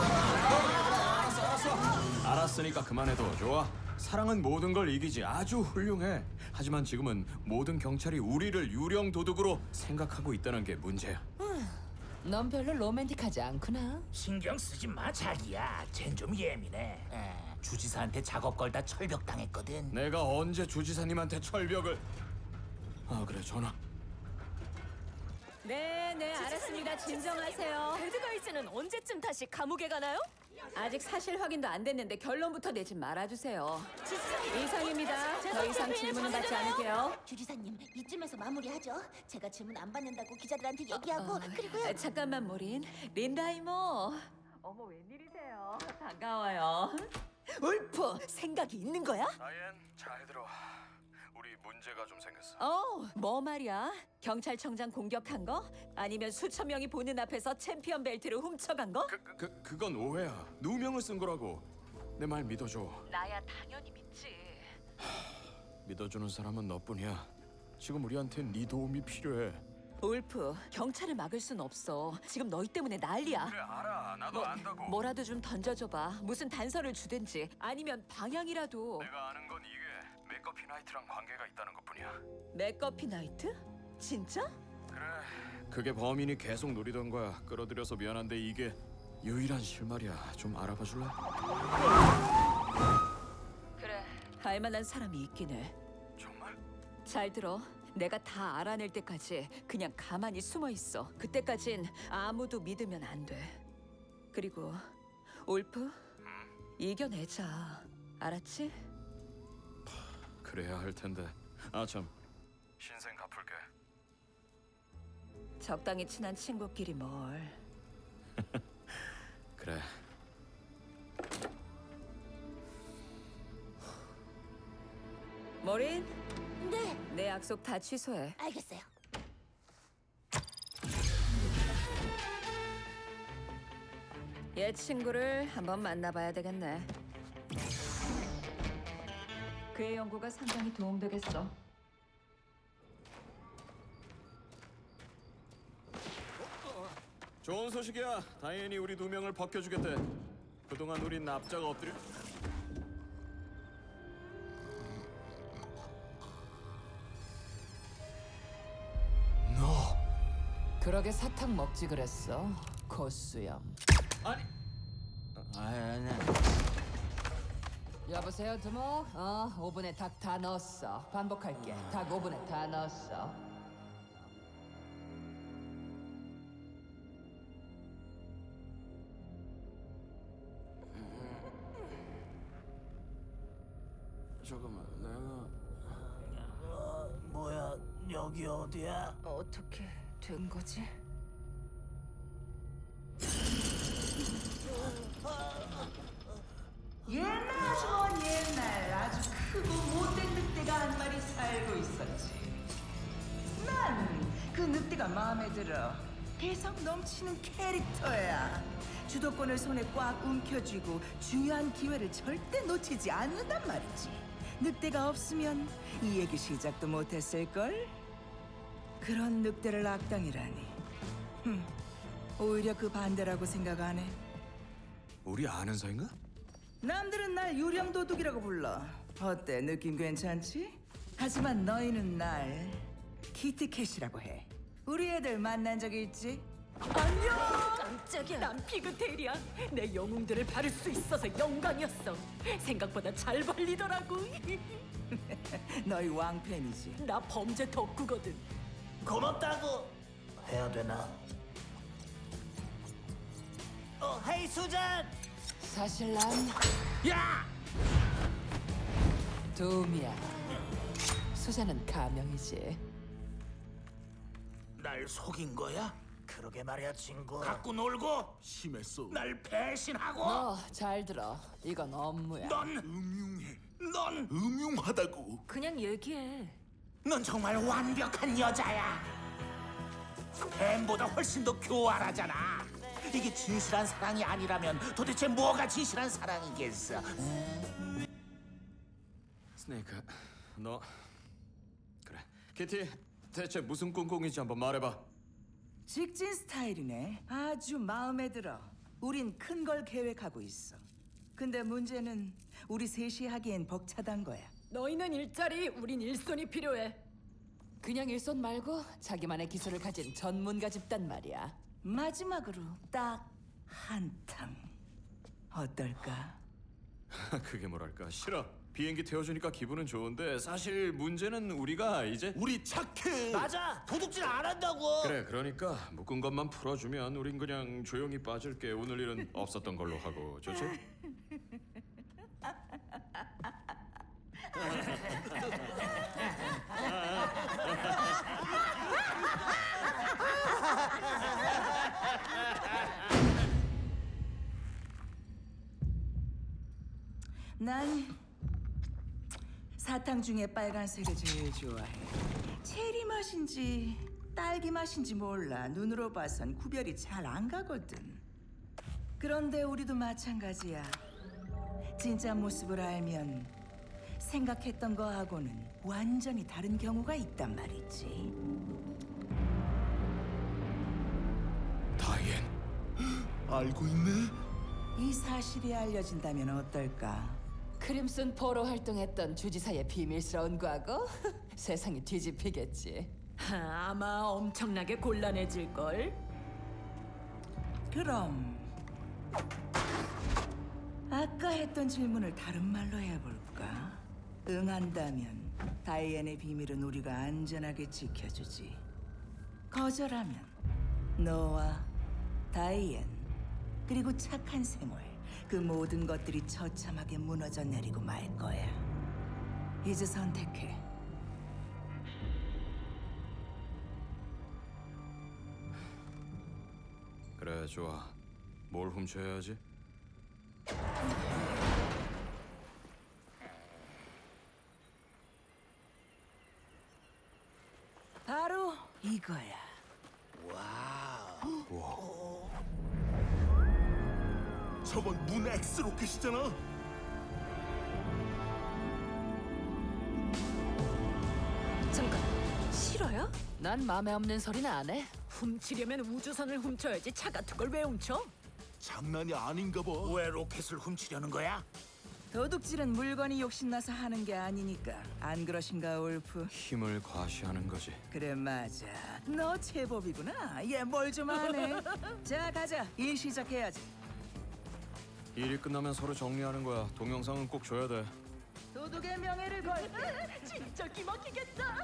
알았으니까 그만해도 좋아. 사랑은 모든 걸 이기지. 아주 훌륭해. 하지만 지금은 모든 경찰이 우리를 유령 도둑으로 생각하고 있다는 게 문제야. 넌 별로 로맨틱하지 않구나. 신경 쓰지 마, 자기야. 쟨 좀 예민해. 주지사한테 작업 걸다 철벽 당했거든. 내가 언제 주지사님한테 철벽을... 아 그래, 전화. 네, 알았습니다. 진정하세요. 배드가이즈는 언제쯤 다시 감옥에 가나요? 아직 사실 확인도 안 됐는데 결론부터 내지 말아주세요. 이상입니다. 더 이상 질문은 받지 않을게요. 주지사님, 이쯤에서 마무리하죠. 제가 질문 안 받는다고 기자들한테 얘기하고 그리고요. 잠깐만, 모린. 린다 이모. 어머, 웬일이세요? 반가워요. 울프, 생각이 있는 거야? 다이앤, 잘 들어. 우리 문제가 좀 생겼어. 뭐 말이야? 경찰청장 공격한 거? 아니면 수천 명이 보는 앞에서 챔피언 벨트를 훔쳐간 거? 그건 오해야. 누명을 쓴 거라고. 내 말 믿어줘. 나야 당연히 믿지. 믿어주는 사람은 너뿐이야. 지금 우리한텐 네 도움이 필요해. 울프, 경찰을 막을 순 없어. 지금 너희 때문에 난리야. 그래, 알아. 나도 안다고. 뭐라도 좀 던져줘봐. 무슨 단서를 주든지 아니면 방향이라도. 내가 아는 건 이게 메커피 나이트랑 관계가 있다는 것뿐이야. 맥커피 나이트? 진짜? 그래. 그게 범인이 계속 노리던 거야. 끌어들여서 미안한데 이게 유일한 실마리야. 좀 알아봐 줄래? 그래. 알만한 사람이 있긴 해. 정말? 잘 들어. 내가 다 알아낼 때까지 그냥 가만히 숨어 있어. 그때까진 아무도 믿으면 안 돼. 그리고 울프, 이겨내자. 알았지? 그래야 할 텐데. 아 참. 신생 갚을게. 적당히 친한 친구끼리 뭘. 그래. 모린? 네, 내 약속 다 취소해. 알겠어요. 얘 친구를 한번 만나봐야 되겠네. 그의 연구가 상당히 도움되겠어. 좋은 소식이야. 다이앤이 우리 2명을 벗겨주겠대. 그동안 우린 납작 엎드려. 그러게 사탕 먹지 그랬어. 고수염. 아니. 여보세요, 두목? 5분에 닭 다 넣었어. 반복할게. 닭 5분에 다 넣었어. 잠깐만, 내가 뭐야, 여기 어디야? 어떻게 된 거지? 옛날 아주 먼 옛날 아주 크고 못된 늑대가 한 마리 살고 있었지. 난 그 늑대가 마음에 들어. 개성 넘치는 캐릭터야. 주도권을 손에 꽉 움켜쥐고 중요한 기회를 절대 놓치지 않는단 말이지. 늑대가 없으면 이 얘기 시작도 못했을걸? 그런 늑대를 악당이라니. 오히려 그 반대라고 생각 안 해? 우리 아는 사이인가? 남들은 날 유령도둑이라고 불러. 어때? 느낌 괜찮지? 하지만 너희는 날 키트캣이라고 해. 우리 애들 만난 적이 있지? 안녕! 깜짝이야. 난 피그테일이야. 내 영웅들을 바를 수 있어서 영광이었어. 생각보다 잘 발리더라고. 너희 왕팬이지? 나 범죄 덕후거든. 고맙다고 해야 되나? 헤이 수잔! 사실 난 야! 도움이야. 수잔은 가명이지. 날 속인 거야? 그러게 말이야, 친구. 갖고 놀고 심했어. 날 배신하고. 너 잘 들어. 이건 업무야. 넌 음흉해. 넌 음흉하다고. 그냥 얘기해. 넌 정말 완벽한 여자야. 뱀보다 훨씬 더 교활하잖아. 이게 진실한 사랑이 아니라면 도대체 뭐가 진실한 사랑이겠어? 스네이크, 너 그래. 키티, 대체 무슨 꿍꿍인지 한번 말해봐. 직진 스타일이네. 아주 마음에 들어. 우린 큰 걸 계획하고 있어. 근데 문제는 우리 셋이 하기엔 벅차단 거야. 너희는 일자리, 우린 일손이 필요해. 그냥 일손 말고 자기만의 기술을 가진 전문가 집단 말이야. 마지막으로 딱 한탕. 어떨까? 그게 뭐랄까, 싫어. 비행기 태워주니까 기분은 좋은데 사실 문제는 우리가 이제 우리 착해. 맞아! 도둑질 안 한다고! 그래, 그러니까 묶은 것만 풀어주면 우린 그냥 조용히 빠질게. 오늘 일은 없었던 걸로 하고. 좋지? 난 사탕 중에 빨간색을 제일 좋아해. 체리 맛인지 딸기 맛인지 몰라. 눈으로 봐선 구별이 잘 안 가거든. 그런데 우리도 마찬가지야. 진짜 모습을 알면 생각했던 거하고는 완전히 다른 경우가 있단 말이지. 다이앤 알고 있네? 이 사실이 알려진다면 어떨까? 크림슨 포로 활동했던 주지사의 비밀스러운 과거? 세상이 뒤집히겠지. 아마 엄청나게 곤란해질걸. 그럼 아까 했던 질문을 다른 말로 해볼까? 응한다면 다이앤의 비밀은 우리가 안전하게 지켜주지. 거절하면 너와 다이앤 그리고 착한 생활, 그 모든 것들이 처참하게 무너져 내리고 말 거야. 이제 선택해. 그래, 좋아. 뭘 훔쳐야 하지? 바로 이거야. 와우. 저건 문 X 로켓이잖아. 잠깐, 싫어요? 난 맘에 없는 소리는 안 해. 훔치려면 우주선을 훔쳐야지 차 같은 걸 왜 훔쳐? 장난이 아닌가 봐. 왜 로켓을 훔치려는 거야? 도둑질은 물건이 욕심나서 하는 게 아니니까. 안 그러신가, 울프? 힘을 과시하는 거지. 그래, 맞아. 너 제법이구나. 얘 뭘 좀 아네. 자, 가자. 일 시작해야지. 일이 끝나면 서로 정리하는 거야. 동영상은 꼭 줘야 돼. 도둑의 명예를 걸게. 진짜 기막히겠다.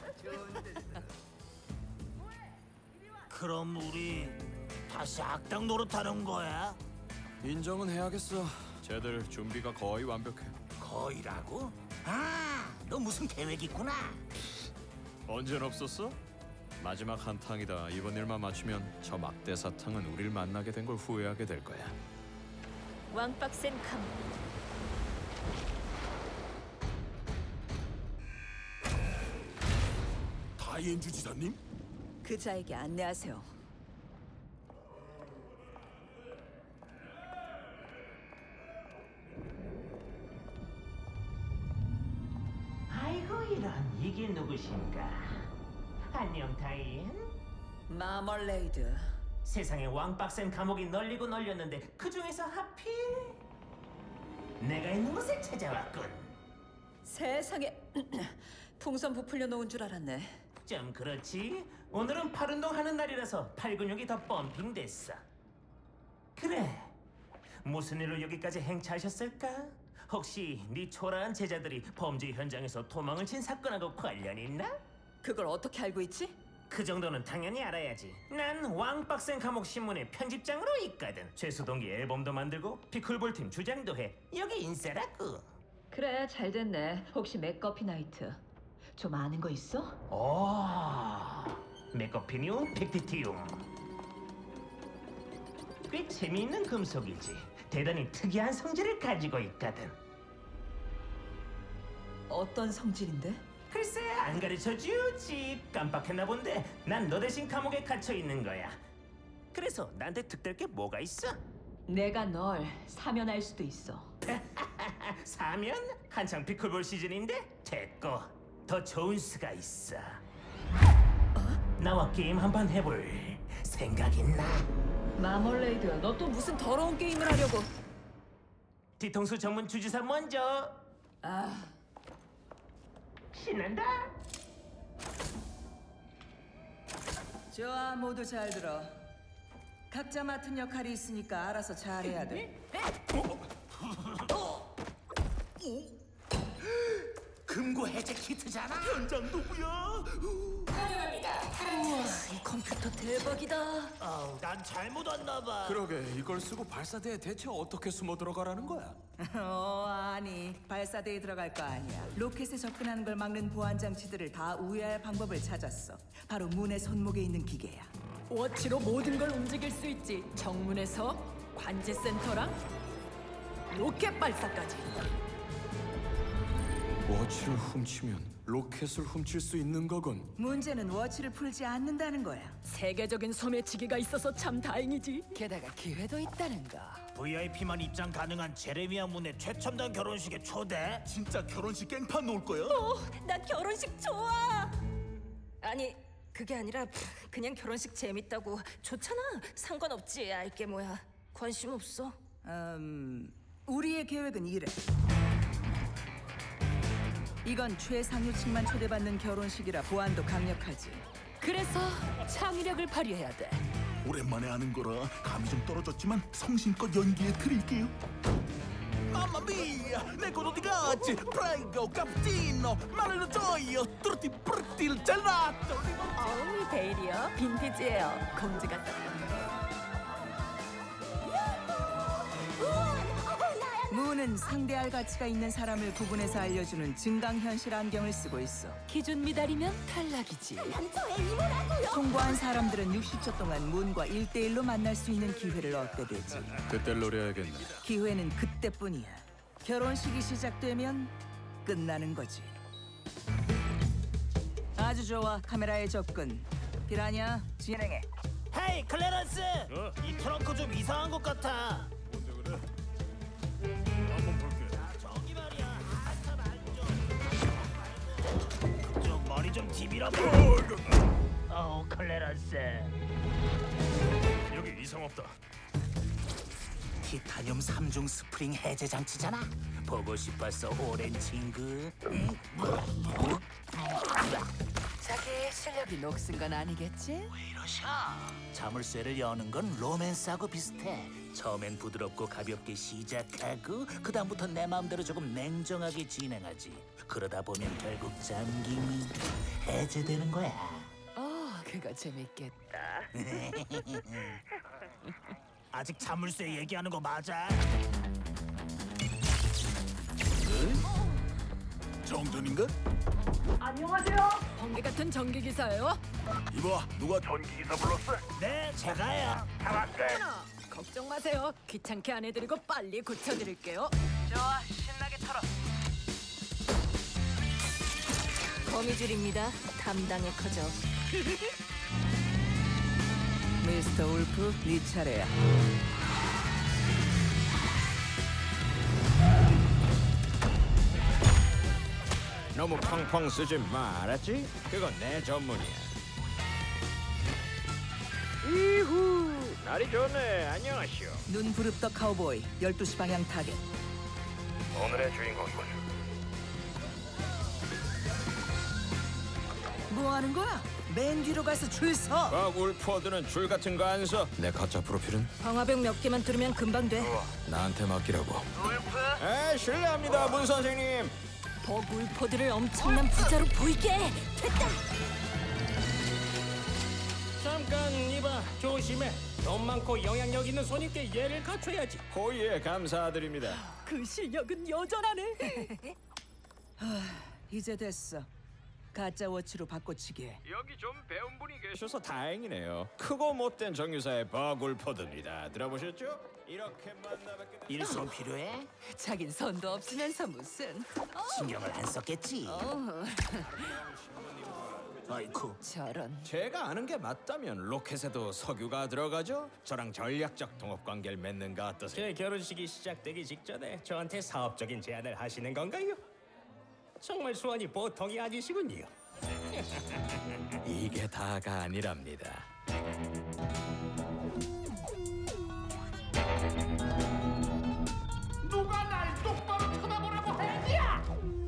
그럼 우리 다시 악당 노릇하는 거야? 인정은 해야겠어. 쟤들 준비가 거의 완벽해. 거의라고? 아, 너 무슨 계획 있구나. 언젠 없었어? 마지막 한탕이다. 이번 일만 맞추면 저 막대 사탕은 우릴 만나게 된 걸 후회하게 될 거야. 왕빡센 감. 다이앤 주지사님? 그자에게 안내하세요. 아이고 이런, 이게 누구신가? 안녕 다이앤. 마멀레이드. 세상에 왕빡센 감옥이 널리고 널렸는데 그 중에서 하필 내가 있는 곳에 찾아왔군. 세상에 풍선 부풀려 놓은 줄 알았네. 좀 그렇지. 오늘은 팔운동 하는 날이라서 팔 근육이 더 펌핑됐어. 그래, 무슨 일로 여기까지 행차하셨을까? 혹시 네 초라한 제자들이 범죄 현장에서 도망을 친 사건하고 관련 있나? 그걸 어떻게 알고 있지? 그 정도는 당연히 알아야지. 난 왕빡센 감옥 신문의 편집장으로 있거든. 죄수동기 앨범도 만들고 피클볼 팀 주장도 해. 여기 인싸라고. 그래, 잘 됐네. 혹시 맥커피 나이트 좀 아는 거 있어? 오, 메커피늄 팩티티움. 꽤 재미있는 금속이지. 대단히 특이한 성질을 가지고 있거든. 어떤 성질인데? 글쎄, 안 가르쳐주지. 깜빡했나 본데 난 너 대신 감옥에 갇혀 있는 거야. 그래서 나한테 득될 게 뭐가 있어? 내가 널 사면할 수도 있어. 사면? 한창 피클볼 시즌인데? 됐고, 더 좋은 수가 있어. 나와 게임 한판 해볼 생각 있나? 마멀레이드, 너 또 무슨 더러운 게임을 하려고? 뒤통수 전문 주지사 먼저. 아, 신난다. 좋아, 모두 잘 들어. 각자 맡은 역할이 있으니까 알아서 잘해야 돼. 금고 해제 키트잖아. 현장 누구야? 우와, 이 컴퓨터 대박이다. 아우, 난 잘못 왔나 봐. 그러게 이걸 쓰고 발사대에 대체 어떻게 숨어 들어가라는 거야? 아니, 발사대에 들어갈 거 아니야. 로켓에 접근하는 걸 막는 보안 장치들을 다 우회할 방법을 찾았어. 바로 문의 손목에 있는 기계야. 워치로 모든 걸 움직일 수 있지. 정문에서 관제 센터랑 로켓 발사까지. 워치를 훔치면 로켓을 훔칠 수 있는 거군. 문제는 워치를 풀지 않는다는 거야. 세계적인 소매치기가 있어서 참 다행이지. 게다가 기회도 있다는 거. VIP만 입장 가능한 제레미야 문의 최첨단 결혼식에 초대? 진짜 결혼식 깽판 놓을 거야? 나 결혼식 좋아. 아니, 그게 아니라 그냥 결혼식 재밌다고. 좋잖아. 상관없지. 알게 뭐야. 관심 없어. 우리의 계획은 이래. 이건 최상류층만 초대받는 결혼식이라 보안도 강력하지. 그래서 창의력을 발휘해야 돼. 오랜만에 하는 거라 감이 좀 떨어졌지만 성심껏 연기해 드릴게요. 마마미야, 내 것 어디 갔지? 프라이고, 카푸치노, 마를로 조이요, 뚜르티 프르티 il gelato. 어우니 베일이요. 빈티지예요. 공주가 썼던 무는 상대할 가치가 있는 사람을 구분해서 알려주는 증강현실 안경을 쓰고 있어. 기준 미달이면 탈락이지. 통과한 사람들은 60초 동안 문과 1대1로 만날 수 있는 기회를 얻게 되지. 그때 노려야겠네. 기회는 그때뿐이야. 결혼식이 시작되면 끝나는 거지. 아주 좋아. 카메라에 접근. 피라냐, 진행해. 헤이 클래런스! 이 트렁크 좀 이상한 것 같아. 먼저 그래. TV라. 클레런스. 여기 이상 없다. 티타늄 3중 스프링 해제 장치잖아. 보고 싶었어, 오랜 친구. 자기 실력이 녹슨 건 아니겠지? 왜 이러셔? 자물쇠를 여는 건 로맨스하고 비슷해. 처음엔 부드럽고 가볍게 시작하고 그 다음부터 내 마음대로 조금 냉정하게 진행하지. 그러다 보면 결국 잠김이 해제되는 거야. 그거 재밌겠다. 아직 자물쇠 얘기하는 거 맞아? 정전인가? 안녕하세요. 번개 같은 전기 기사예요? 이봐, 누가 전기기사 불렀어? 네, 제가요. 다 왔어. 걱정 마세요. 귀찮게 안 해드리고 빨리 고쳐드릴게요. 좋아, 신나게 털어. 거미줄입니다. 담당의 커져. 미스터 울프, 네 차례야. 너무 펑펑 쓰지 마, 알았지? 그건 내 전문이야. 이후, 날이 좋네. 안녕하시오. 눈 부릅떠 카우보이, 12시 방향 타겟. 오늘의 주인공이군. 뭐 하는 거야? 맨 뒤로 가서 줄 서. 박 울프워드는 줄 같은 거 안 서. 내 가짜 프로필은 방화벽 몇 개만 뚫으면 금방 돼. 나한테 맡기라고. 울프? 실례합니다, 문 선생님. 벅 울포드를 엄청난 부자로 보이게 됐다. 잠깐 이봐, 조심해. 돈 많고 영향력 있는 손님께 예를 갖춰야지. 호의에 감사드립니다. 그 실력은 여전하네. 이제 됐어. 가짜 워치로 바꿔치기. 여기 좀 배운 분이 계셔서 다행이네요. 크고 못된 정유사의 박 울포드입니다. 들어보셨죠? 이렇게 만나뵙게 된 일손 필요해? 자긴 손도 없으면서 무슨. 신경을 안 썼겠지. 아이쿠. 저런. 제가 아는 게 맞다면 로켓에도 석유가 들어가죠? 저랑 전략적 동업관계를 맺는가 어떠세요? 제 결혼식이 시작되기 직전에 저한테 사업적인 제안을 하시는 건가요? 정말 수완이 보통이 아니시군요. 이게 다가 아니랍니다. 누가 날 똑바로 쳐다보라고 했냐?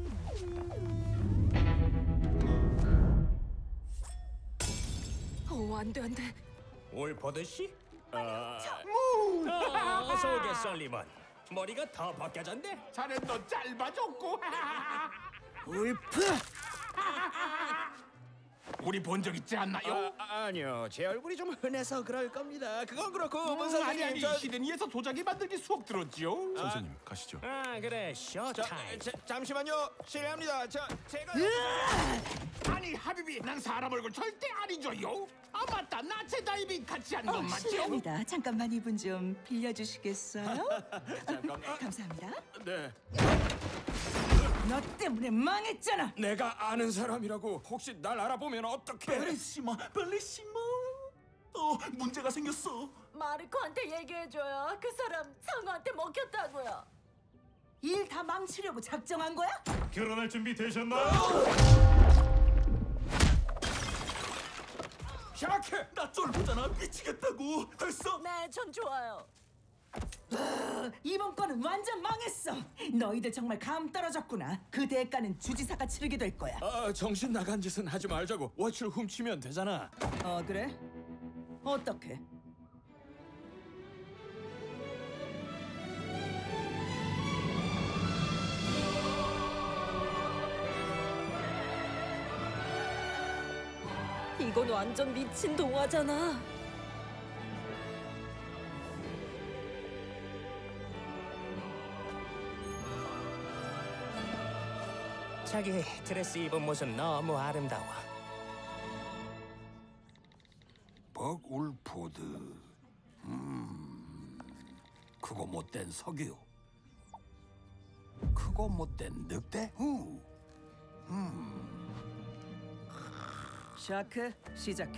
안 돼, 안 돼. 올포드 씨? 무! 속의 썰리먼. 머리가 더 벗겨졌네. 자넨 너 짧아졌고. 울프! 우리 본 적 있지 않나요? 아니요, 제 얼굴이 좀 흔해서 그럴 겁니다. 그건 그렇고 문 선생님, 아니 시드니에서 도자기 만들기 수업 들었죠? 선생님, 가시죠. 아 그래, 쇼타임. 잠시만요. 실례합니다. 제가 아니 하비비, 난 사람 얼굴 절대 안 잊어요. 아 맞다, 나체 다이빙 같이 한 건 맞죠? 실례합니다. 잠깐만 이분 좀 빌려주시겠어요? 잠깐만. 감사합니다. 네. 너 때문에 망했잖아. 내가 아는 사람이라고. 혹시 날 알아보면 어떡해? 벨리시마. 문제가 생겼어. 마르코한테 얘기해줘요. 그 사람 상어한테 먹혔다고요. 일 다 망치려고 작정한 거야? 결혼할 준비 되셨나요? 샤케, 나 쫄보잖아. 미치겠다고. 됐어. 네, 전 좋아요. 이번 건은 완전 망했어. 너희들 정말 감 떨어졌구나. 그 대가는 주지사가 치르게 될 거야. 정신 나간 짓은 하지 말자고. 워치를 훔치면 되잖아. 그래? 어떻게? 이건 완전 미친 동화잖아. 자기 드레스 입은 모습 너무 아름다워. 벅 울포드. 크고 못된 석유. 크고 못된 늑대? 샤크, 시작해.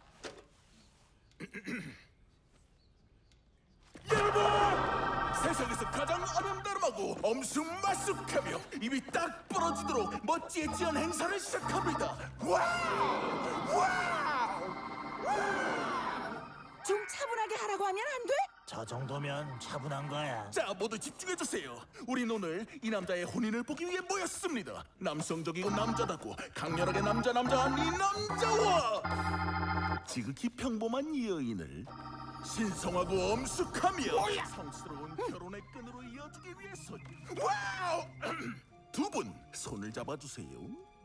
세상에 중에서 가장 아름다움하고 엄숙마숙하며 입이 딱 부러지도록 멋지지한 행사를 시작합니다. 와우! 와우! 좀 차분하게 하라고 하면 안 돼? 저 정도면 차분한 거야. 자, 모두 집중해주세요. 우린 오늘 이 남자의 혼인을 보기 위해 모였습니다. 남성적이고 남자다고 강렬하게 남자한 이 남자와 지극히 평범한 이 여인을 신성하고 엄숙하며 성스러운 결혼의 끈으로 이어주기 위해서 와우! 두 분 손을 잡아주세요.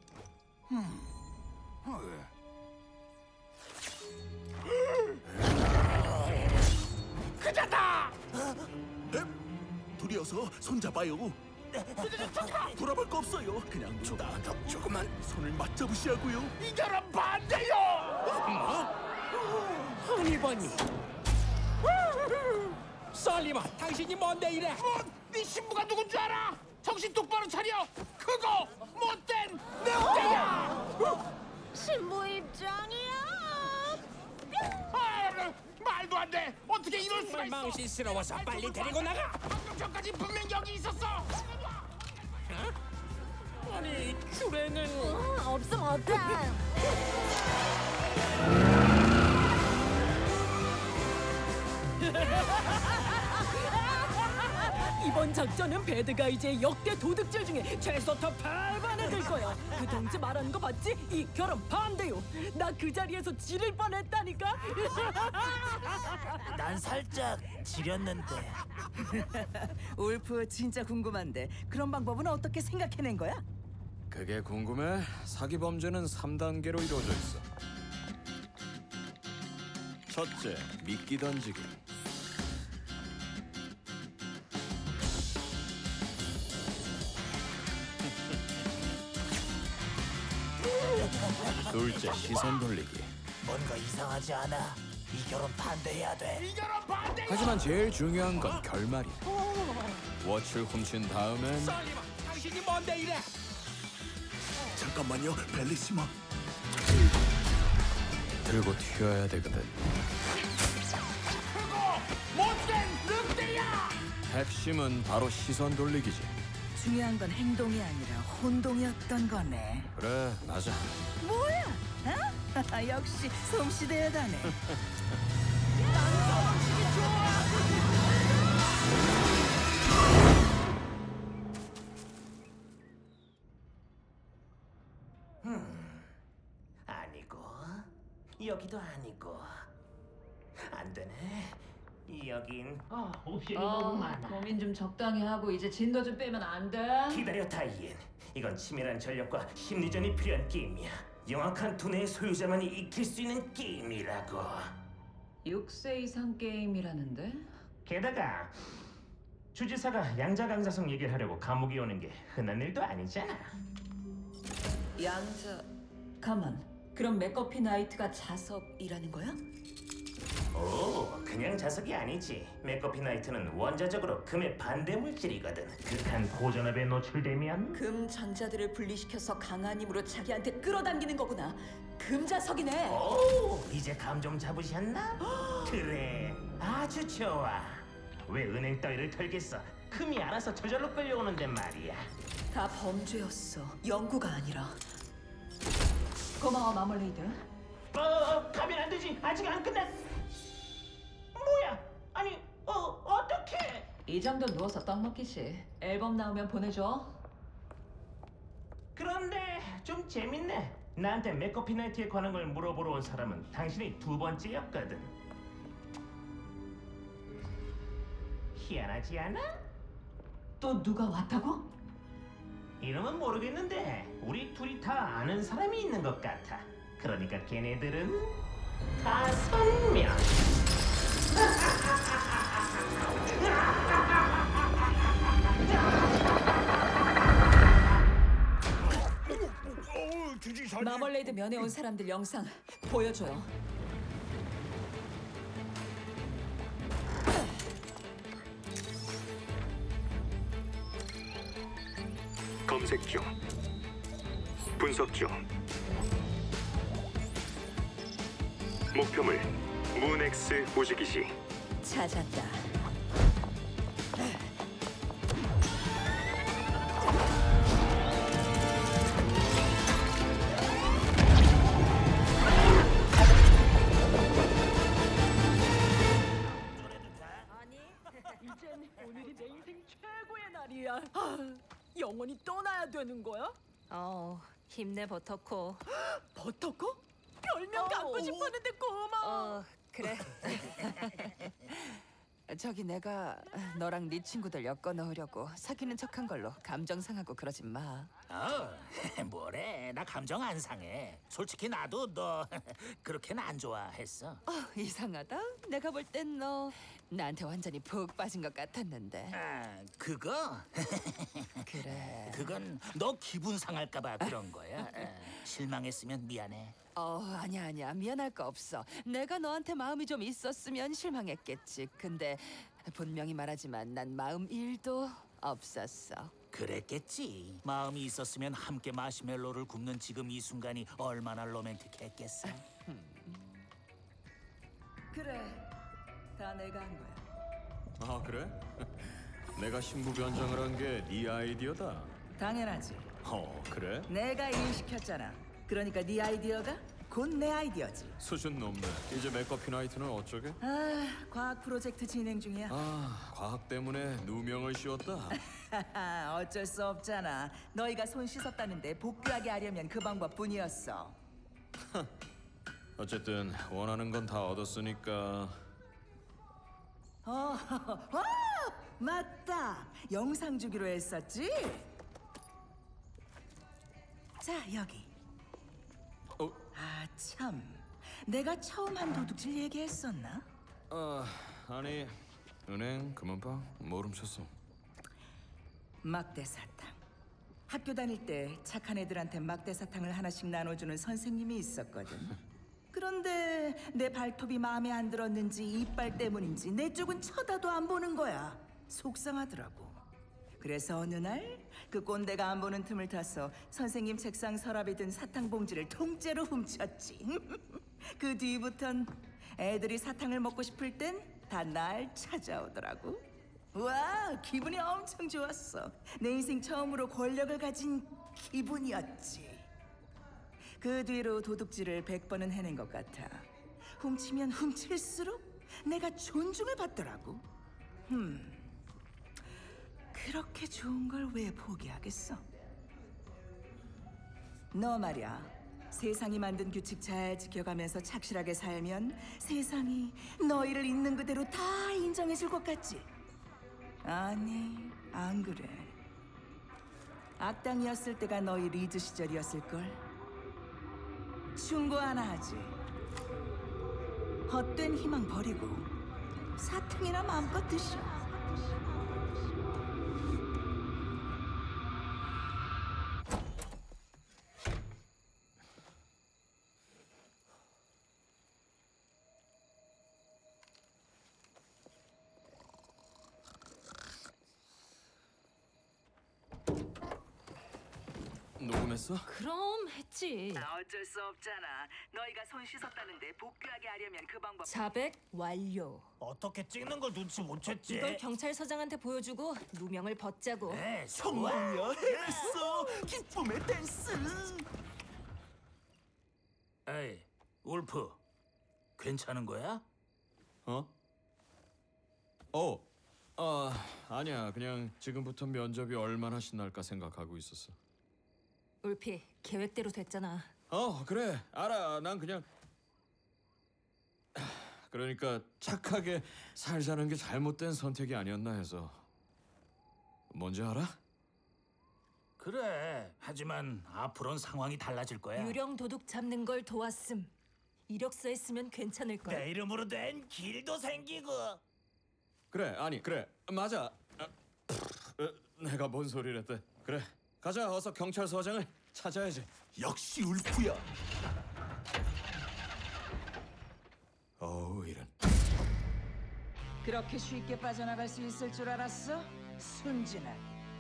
그자다! 둘이어서 손잡아요. 돌아볼 거 없어요. 그냥 조금만 손을 맞잡으시라고요. 이거는 반대요! 허니버니. 썰리마, 당신이 뭔데 이래? 네 신부가 누군 줄 알아? 정신 똑바로 차려! 그거 못된 늑대야! 신부 입장이야. 아, 말도 안 돼! 어떻게 이럴 수가 있어! 망신스러워서 빨리 데리고 나가. 방금 전까지 분명 여기 있었어! 아니, 큐레는 없으면 어떡해. 이번 작전은 배드가이즈의 역대 도둑질 중에 최소 탑 8반에 들 거야. 그 동지 말하는 거 봤지? 이 결혼 반대요. 나 그 자리에서 지를 뻔했다니까. 난 살짝 지렸는데. 울프 진짜 궁금한데 그런 방법은 어떻게 생각해낸 거야? 그게 궁금해? 사기 범죄는 3단계로 이루어져 있어. 첫째, 미끼 던지기. 둘째, 시선 돌리기. 뭔가 이상하지 않아? 이 결혼 반대해야 돼. 이 결혼 반대! 하지만 제일 중요한 건 결말이야. 워치를 훔친 다음엔 썰리마, 당신이 뭔데 이래? 잠깐만요, 벨리시마. 들고 튀어야 되거든. 그거 못된 늑대야! 핵심은 바로 시선 돌리기지. 중요한 건 행동이 아니라 혼동이었던 거네. 그래, 맞아. 뭐야? 어? 역시 솜씨 대단해. 아니고 여기도 아니고 안 되네. 여긴 옵션이 너무 많아. 고민 좀 적당히 하고 이제 진도 좀 빼면 안 돼? 기다려 다이앤. 이건 치밀한 전략과 심리전이 필요한 게임이야. 영악한 두뇌의 소유자만이 익힐 수 있는 게임이라고. 6세 이상 게임이라는데? 게다가 주지사가 양자 강사성 얘기를 하려고 감옥에 오는 게 흔한 일도 아니잖아. 양자... 가만, 그럼 맥커피 나이트가 자석이라는 거야? 오, 그냥 자석이 아니지. 맥커피 나이트는 원자적으로 금의 반대 물질이거든. 극한 고전압에 노출되면 금 전자들을 분리시켜서 강한 힘으로 자기한테 끌어당기는 거구나. 금자석이네. 오, 이제 감 좀 잡으셨나? 그래, 아주 좋아. 왜 은행 따위를 털겠어? 금이 알아서 저절로 끌려오는데 말이야. 다 범죄였어. 연구가 아니라. 고마워, 마멀레이드. 가면 안 되지. 아직 안 끝났. 뭐야? 아니, 어떡해? 이 정도 누워서 떡 먹기지. 앨범 나오면 보내줘. 그런데 좀 재밌네. 나한테 맥커피 나이트에 관한 걸 물어보러 온 사람은 당신이 두 번째였거든. 희한하지 않아? 또 누가 왔다고? 이름은 모르겠는데 우리 둘이 다 아는 사람이 있는 것 같아. 그러니까 걔네들은 5명. 마멀레이드 면회 온 사람들 영상 보여줘요. 검색 중. 분석 중. 목표물 문엑스 오지기시. 찾았다. 말이야. 영원히 떠나야 되는 거야? 힘내 버터코. 버터코? 별명 갖고 싶었는데 고마워. 그래. 저기 내가 너랑 네 친구들 엮어 넣으려고 사귀는 척한 걸로 감정 상하고 그러지 마. 뭐래? 나 감정 안 상해. 솔직히 나도 너 그렇게는 안 좋아했어. 이상하다. 내가 볼 땐 너 나한테 완전히 푹 빠진 것 같았는데. 그거? 그래. 그건 너 기분 상할까봐 그런 거야. 실망했으면 미안해. 아니야. 미안할 거 없어. 내가 너한테 마음이 좀 있었으면 실망했겠지. 근데 분명히 말하지만 난 마음 1도 없었어. 그랬겠지. 마음이 있었으면 함께 마시멜로를 굽는 지금 이 순간이 얼마나 로맨틱했겠어. 그래, 다 내가 한 거야. 아 그래? 내가 신부 변장을 한 게 네 아이디어다. 당연하지. 그래? 내가 일 시켰잖아. 그러니까 네 아이디어가 곧 내 아이디어지. 수준 높네. 이제 맥커피 나이트는 어쩌게? 과학 프로젝트 진행 중이야. 과학 때문에 누명을 씌웠다. 어쩔 수 없잖아. 너희가 손 씻었다는데 복귀하게 하려면 그 방법뿐이었어. 어쨌든 원하는 건 다 얻었으니까. 맞다. 영상 주기로 했었지? 자, 여기. 참. 내가 처음 한 도둑질 얘기했었나? 아니 은행 금은방 뭐 훔쳤어? 막대 사탕. 학교 다닐 때 착한 애들한테 막대 사탕을 하나씩 나눠주는 선생님이 있었거든. 그런데 내 발톱이 마음에 안 들었는지 이빨 때문인지 내 쪽은 쳐다도 안 보는 거야. 속상하더라고. 그래서 어느 날 그 꼰대가 안 보는 틈을 타서 선생님 책상 서랍에 든 사탕 봉지를 통째로 훔쳤지. 그 뒤부턴 애들이 사탕을 먹고 싶을 땐 다 날 찾아오더라고. 와, 기분이 엄청 좋았어. 내 인생 처음으로 권력을 가진 기분이었지. 그 뒤로 도둑질을 100번은 해낸 것 같아. 훔치면 훔칠수록 내가 존중을 받더라고. 그렇게 좋은 걸 왜 포기하겠어? 너 말이야. 세상이 만든 규칙 잘 지켜가면서 착실하게 살면 세상이 너희를 있는 그대로 다 인정해줄 것 같지? 아니, 안 그래. 악당이었을 때가 너희 리즈 시절이었을걸? 충고 하나 하지. 헛된 희망 버리고 사탕이나 마음껏 드셔. 녹음했어? 그럼 했지. 어쩔 수 없잖아. 너희가 손 씻었다는데 복귀하게 하려면 그 방법. 자백 완료. 어떻게 찍는 걸 눈치 못 챘지? 이걸 경찰서장한테 보여주고 누명을 벗자고. 성공이야. 했어. 기쁨의 댄스. 에이, 울프. 괜찮은 거야? 아니야. 그냥 지금부터 면접이 얼마나 신날까 생각하고 있었어. 울피, 계획대로 됐잖아. 그래. 알아. 난 그냥 그러니까 착하게 살자는 게 잘못된 선택이 아니었나 해서. 뭔지 알아? 그래. 하지만 앞으로는 상황이 달라질 거야. 유령 도둑 잡는 걸 도왔음. 이력서에 쓰면 괜찮을 거야. 내 이름으로 된 길도 생기고. 그래. 아니 그래. 맞아. 내가 뭔 소리를 했대. 그래. 가자. 어서 경찰서장을 찾아야지. 역시 울프야. 이런. 그렇게 쉽게 빠져나갈 수 있을 줄 알았어? 순진하게.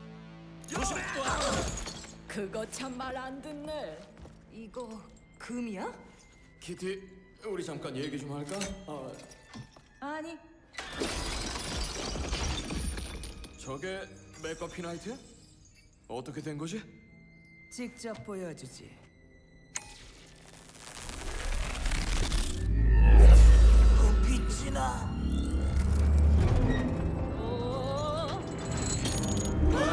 그거 참 말 안 듣네. 이거 금이야? 키티, 우리 잠깐 얘기 좀 할까? 아니, 저게 맥커피 나이트야? 어떻게 된 거지? 직접 보여주지. 빛이나.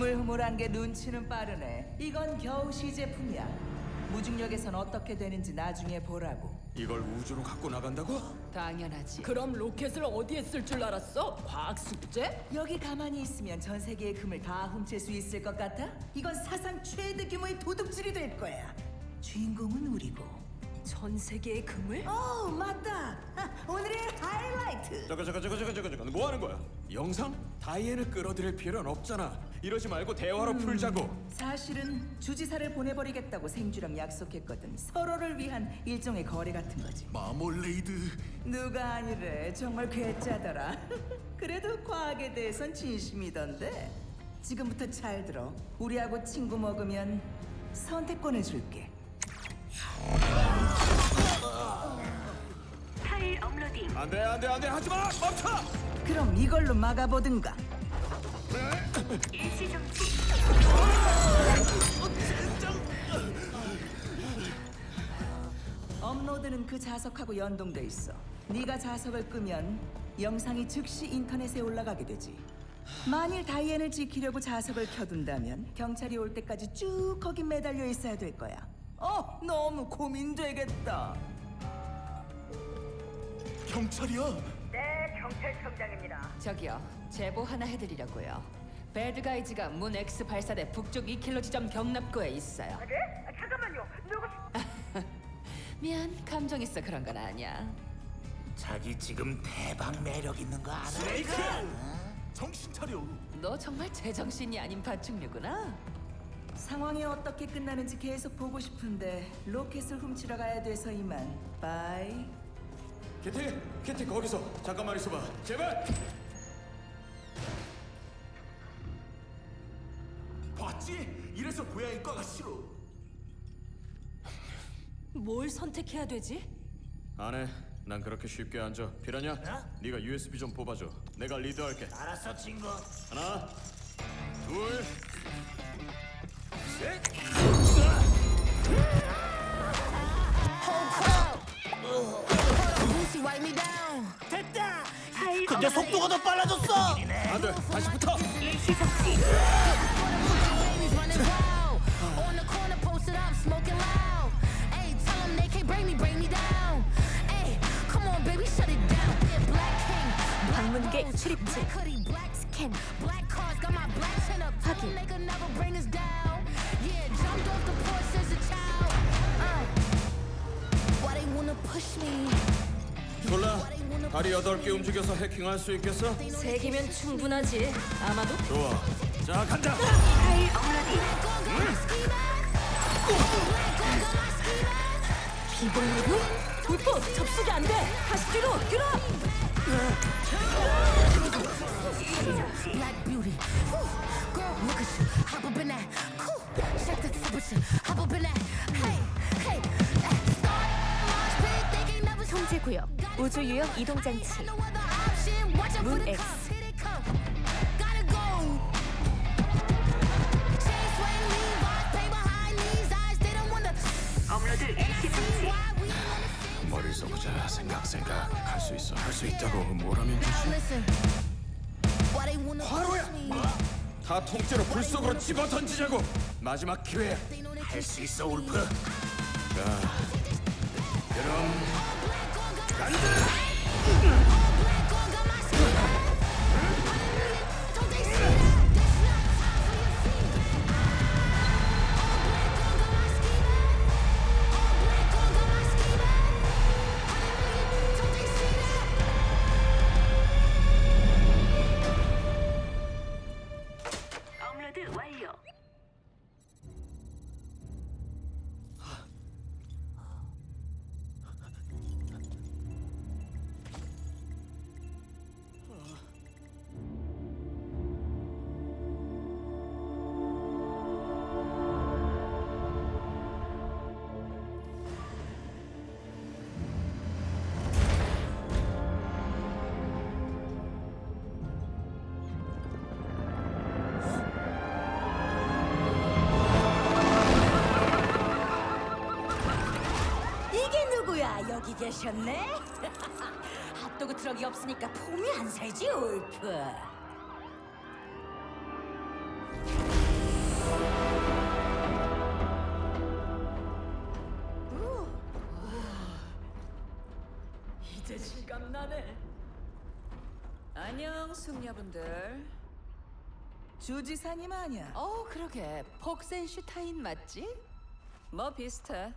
흐물흐물한 게 눈치는 빠르네. 이건 겨우 시제품이야. 무중력에선 어떻게 되는지 나중에 보라고. 이걸 우주로 갖고 나간다고? 당연하지. 그럼 로켓을 어디에 쓸 줄 알았어? 과학 숙제? 여기 가만히 있으면 전 세계의 금을 다 훔칠 수 있을 것 같아? 이건 사상 최대 규모의 도둑질이 될 거야. 주인공은 우리고. 전 세계의 금을? 맞다. 오늘의 하이라이트. 잠깐 뭐 하는 거야? 영상? 다이앤을 끌어들일 필요는 없잖아. 이러지 말고 대화로 풀자고. 사실은 주지사를 보내버리겠다고 생주랑 약속했거든. 서로를 위한 일종의 거래 같은 거지. 마몰레이드. 누가 아니래. 정말 괴짜더라. 그래도 과학에 대해선 진심이던데. 지금부터 잘 들어. 우리하고 친구 먹으면 선택권을 줄게. 파일 업로딩. 안돼 하지마 멈춰. 그럼 이걸로 막아보든가. 일시 정지. 업로드는 그 자석하고 연동돼 있어. 네가 자석을 끄면 영상이 즉시 인터넷에 올라가게 되지. 만일 다이앤을 지키려고 자석을 켜둔다면 경찰이 올 때까지 쭉 거기 매달려 있어야 될 거야. 너무 고민되겠다. 경찰이야? 네, 경찰청장입니다. 저기요, 제보 하나 해드리려고요. 배드가이즈가 문 X 발사대 북쪽 2km 지점 경납고에 있어요. 네? 잠깐만요. 누구? 미안, 감정 있어 그런 건 아니야. 자기 지금 대박 매력 있는 거 알아? 정신 차려. 너 정말 제정신이 아닌 파충류구나. 상황이 어떻게 끝나는지 계속 보고 싶은데 로켓을 훔치러 가야 돼서 이만. 바이. 키티 거기서 잠깐만 있어봐 제발. 봤지? 이래서 고양이과가 싫어. 뭘 선택해야 되지? 안해. 난 그렇게 쉽게 안 줘. 피라냐? 네가 USB 좀 뽑아줘. 내가 리드할게. 알았어 친구. 하나, 둘, 셋. 됐다. 근데 속도가 더 빨라졌어. 안돼. 다시 붙어. 일시 정지. 방문객 출입증 스캔 확인. 졸라. 다리 8개 움직여서 해킹할 수 있겠어? 3개면 충분하지. 아마도. 좋아. 자 간다. 파일 업로딩. 비공유로? 불법 접속이 안 돼. 다시 뒤로. Black beauty. Girl, look at you. Hop up in that. Cool. Check the temperature. Hop up in that. Hey, hey. 통제 구역. 우주 유형 이동 장치. 문 X. 업로드 일시 정지. 머리 써보자. 생각. 할 수 있어. 할 수 있다고. 뭐라면 되지? 바로야. 다 통째로 불 속으로 집어 던지자고. 마지막 기회야. 할 수 있어 울프. 자, 그럼 간다. 업로드 완료. 이게 누구야? 여기 계셨네? 핫도그 트럭이 없으니까 폼이 안 살지, 울프. 실감나네. 안녕, 숙녀분들. 주지사님 아니야? 그러게. 폭센슈타인 맞지? 뭐 비슷해.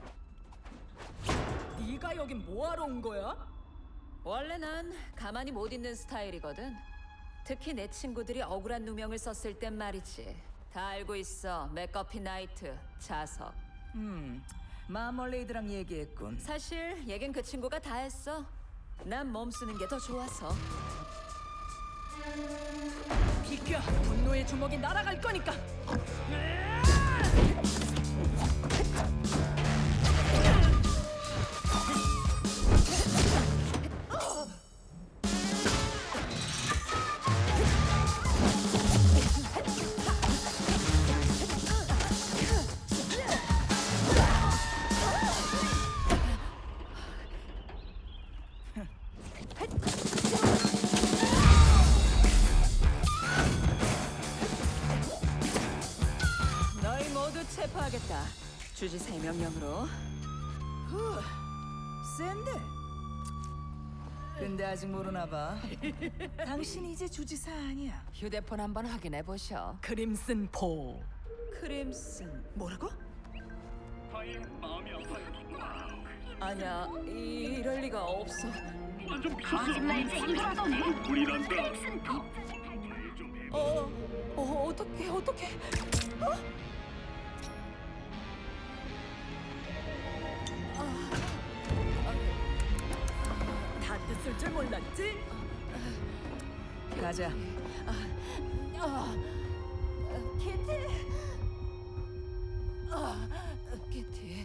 네가 여긴 뭐하러 온 거야? 원래 난 가만히 못 있는 스타일이거든. 특히 내 친구들이 억울한 누명을 썼을 땐 말이지. 다 알고 있어. 맥커피 나이트, 자석. 마멀레이드랑 얘기했군. 사실 얘긴 그 친구가 다 했어. 난 몸 쓰는 게 더 좋아서. 비켜! 분노의 주먹이 날아갈 거니까! 너희 모두 체포하겠다. 주지사의 명령으로. 후, 센데? 근데 아직 모르나 봐. 당신 이제 주지사 아니야. 휴대폰 한번 확인해 보셔. 크림슨 포. 크림슨. 뭐라고? 마음이 아파요. 아니야, 이럴 리가 없어. 완전 거짓말쟁이라더니. 우리란다. 어떡해. 다 뜻을 줄 몰랐지? 가자. 키티.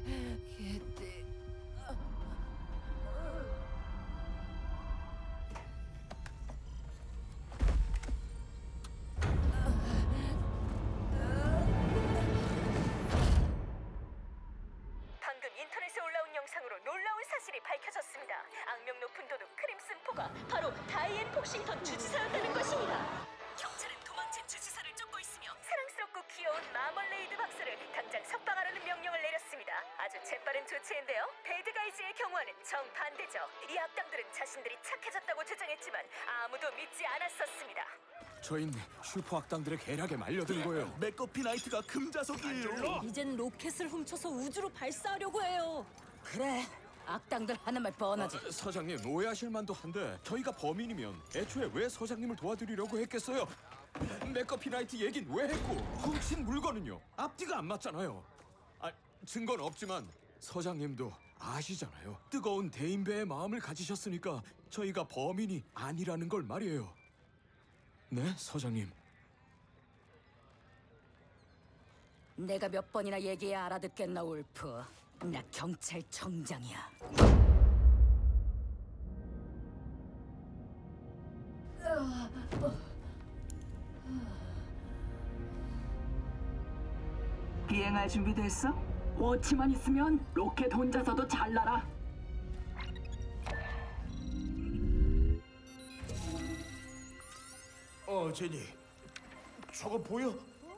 방금 인터넷에 올라온 영상으로 놀라운 사실이 밝혀졌습니다. 악명 높은 도둑 크림슨포가 바로 다이앤 폭싱턴 주지사였다는 것입니다. 경찰은 도망친 주지사를 쫓고 있으며 사랑스럽고 귀여운 마멀레이드 박사를 당장 석방하라는 명령을 내렸습니다. 아주 재빠른 조치인데요. 배드가이즈의 경우와는 정반대죠. 이 악당들은 자신들이 착해졌다고 주장했지만 아무도 믿지 않았었습니다. 저흰 슈퍼 악당들의 계략에 말려든 거예요. 맥커피 나이트가 금자석이에요. 이젠 로켓을 훔쳐서 우주로 발사하려고 해요. 그래. 악당들 하는 말 뻔하지. 서장님 오해하실 만도 한데 저희가 범인이면 애초에 왜 서장님을 도와드리려고 했겠어요? 맥커피 나이트 얘긴 왜 했고 훔친 물건은요? 앞뒤가 안 맞잖아요. 증거는 없지만 서장님도 아시잖아요. 뜨거운 대인배의 마음을 가지셨으니까 저희가 범인이 아니라는 걸 말이에요. 네, 서장님. 내가 몇 번이나 얘기해야 알아듣겠나, 울프. 나 경찰청장이야. 비행할 준비 됐어? 워치만 있으면 로켓 혼자서도 잘 날아. 제니, 저거 보여?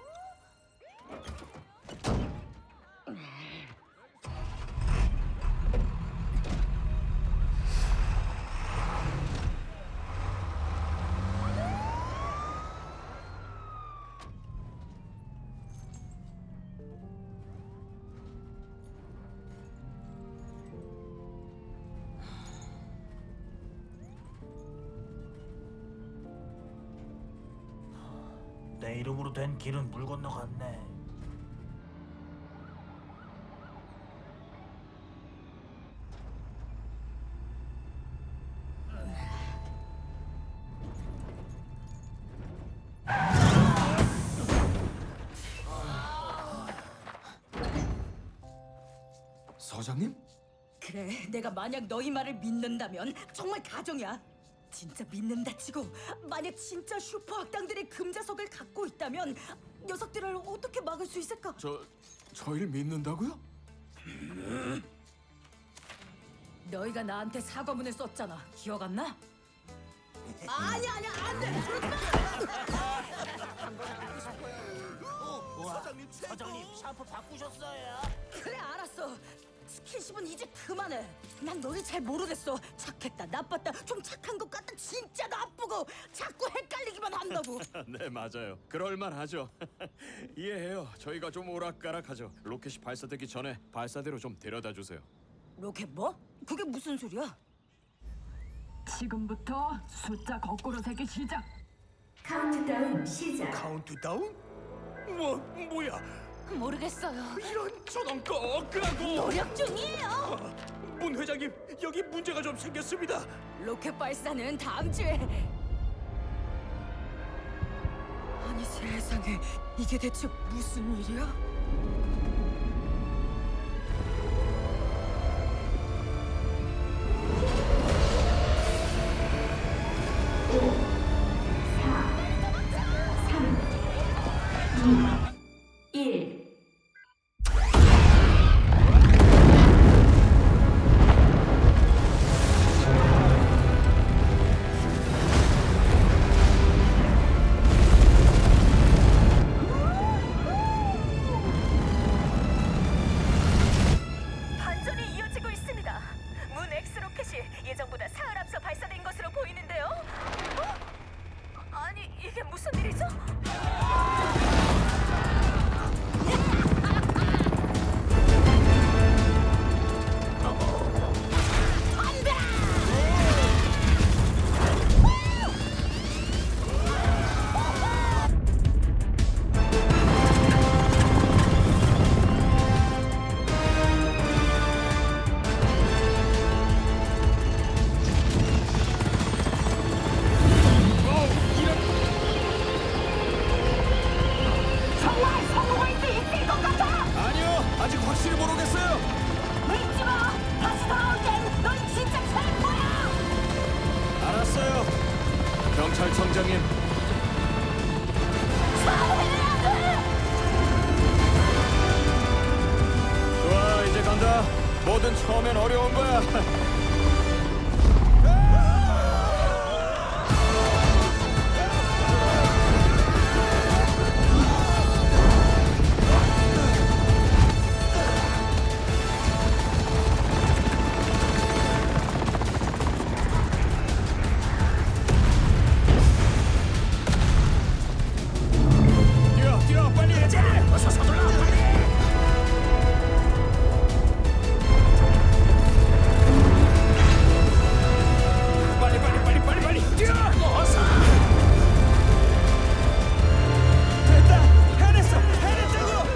내 이름으로 된 길은 물 건너갔네. 서장님? 그래, 내가 만약 너희 말을 믿는다면 정말 가정이야. 진짜 믿는다 치고 만약 진짜 슈퍼 악당들의 금자석을 갖고 있다면 녀석들을 어떻게 막을 수 있을까? 저희를 믿는다고요? 너희가 나한테 사과문을 썼잖아. 기억 안 나? 아니야, 안 돼! 사장님 샤프 바꾸셨어요? 그래, 알았어. 스킨십은 이제 그만해. 난 너를 잘 모르겠어. 착했다, 나빴다, 좀 착한 것 같다, 진짜 나쁘고 자꾸 헷갈리기만 한다고. 네, 맞아요. 그럴만하죠. 이해해요. 저희가 좀 오락가락하죠. 로켓이 발사되기 전에 발사대로 좀 데려다 주세요. 로켓 뭐? 그게 무슨 소리야? 지금부터 숫자 거꾸로 세기 시작. 카운트다운 시작. 카운트다운? 뭐야? 모르겠어요. 이런 저건 꼭 끄라고. 노력 중이에요. 문 회장님, 여기 문제가 좀 생겼습니다. 로켓 발사는 다음 주에. 아니 세상에, 이게 대체 무슨 일이야? 반전이 이어지고 있습니다. 문 X 로켓이 예정보다 사흘 앞서 발사된 것으로 보이는데요. 아니 이게 무슨 일이죠? 정말 성공할 수 있을 것 같아. 아니요, 아직 확실히 모르겠어요. 믿지 마. 다시 돌아올 땐 넌 진짜 최고야. 알았어요, 경찰청장님. 좋아, 이제 간다. 뭐든 처음엔 어려운 거야. 뛰어, 빨리 해. 어서 서둘러, 빨리. 빨리 뛰어! 어서! 됐다! 해냈다고!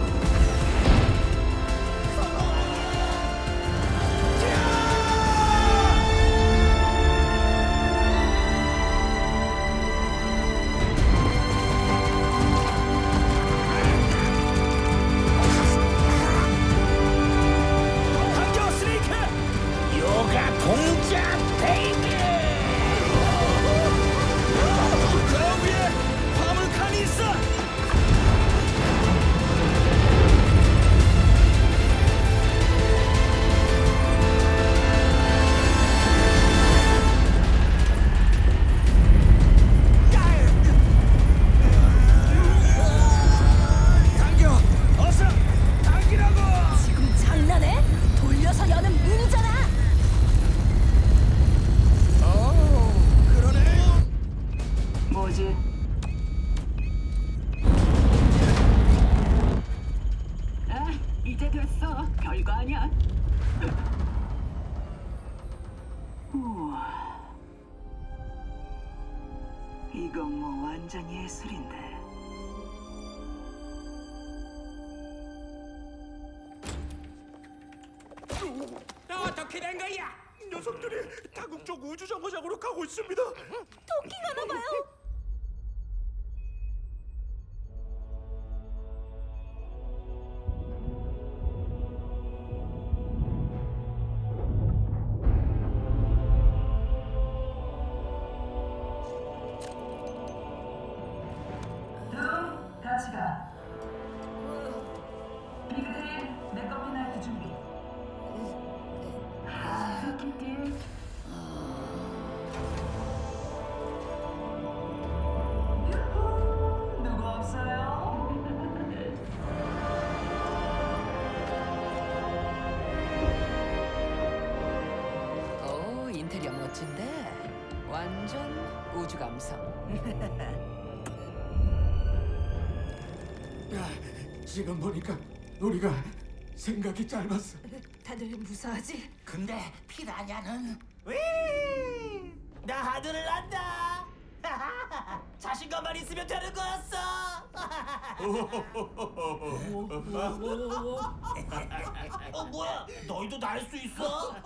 당겨, 스네이크! 요가 동작 베이비! 저 위에 화물칸이 있어! 당겨! 어서! 당기라고! 지금 장난해? 돌려서 여는 문이잖아. 그러네. 뭐지? 아, 이제 됐어. 별거 아니야. 우와. 이건 뭐 완전 예술인데. 어떻게 된 거야? 녀석들이 다국적 우주정거장으로 가고 있습니다. 토끼가 나봐요. 다시 가. 비그들 메커피 나이트 준비. 키티. 멋진데 완전 우주 감성. 지금 보니까 우리가 생각이 짧았어. 다들 무사하지? 근데 피라냐는 나 하늘을 난다. 자신감만 있으면 되는 거였어. 뭐야? 너희도 날 수 있어?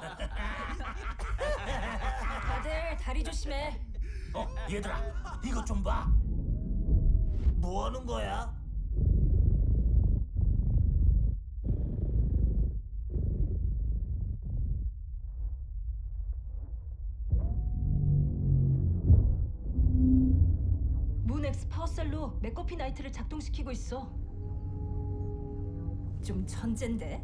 다들 다리 조심해. 얘들아, 이것 좀 봐. 뭐 하는 거야? 문엑스 파워셀로 맥커피 나이트를 작동시키고 있어. 좀 천잰데?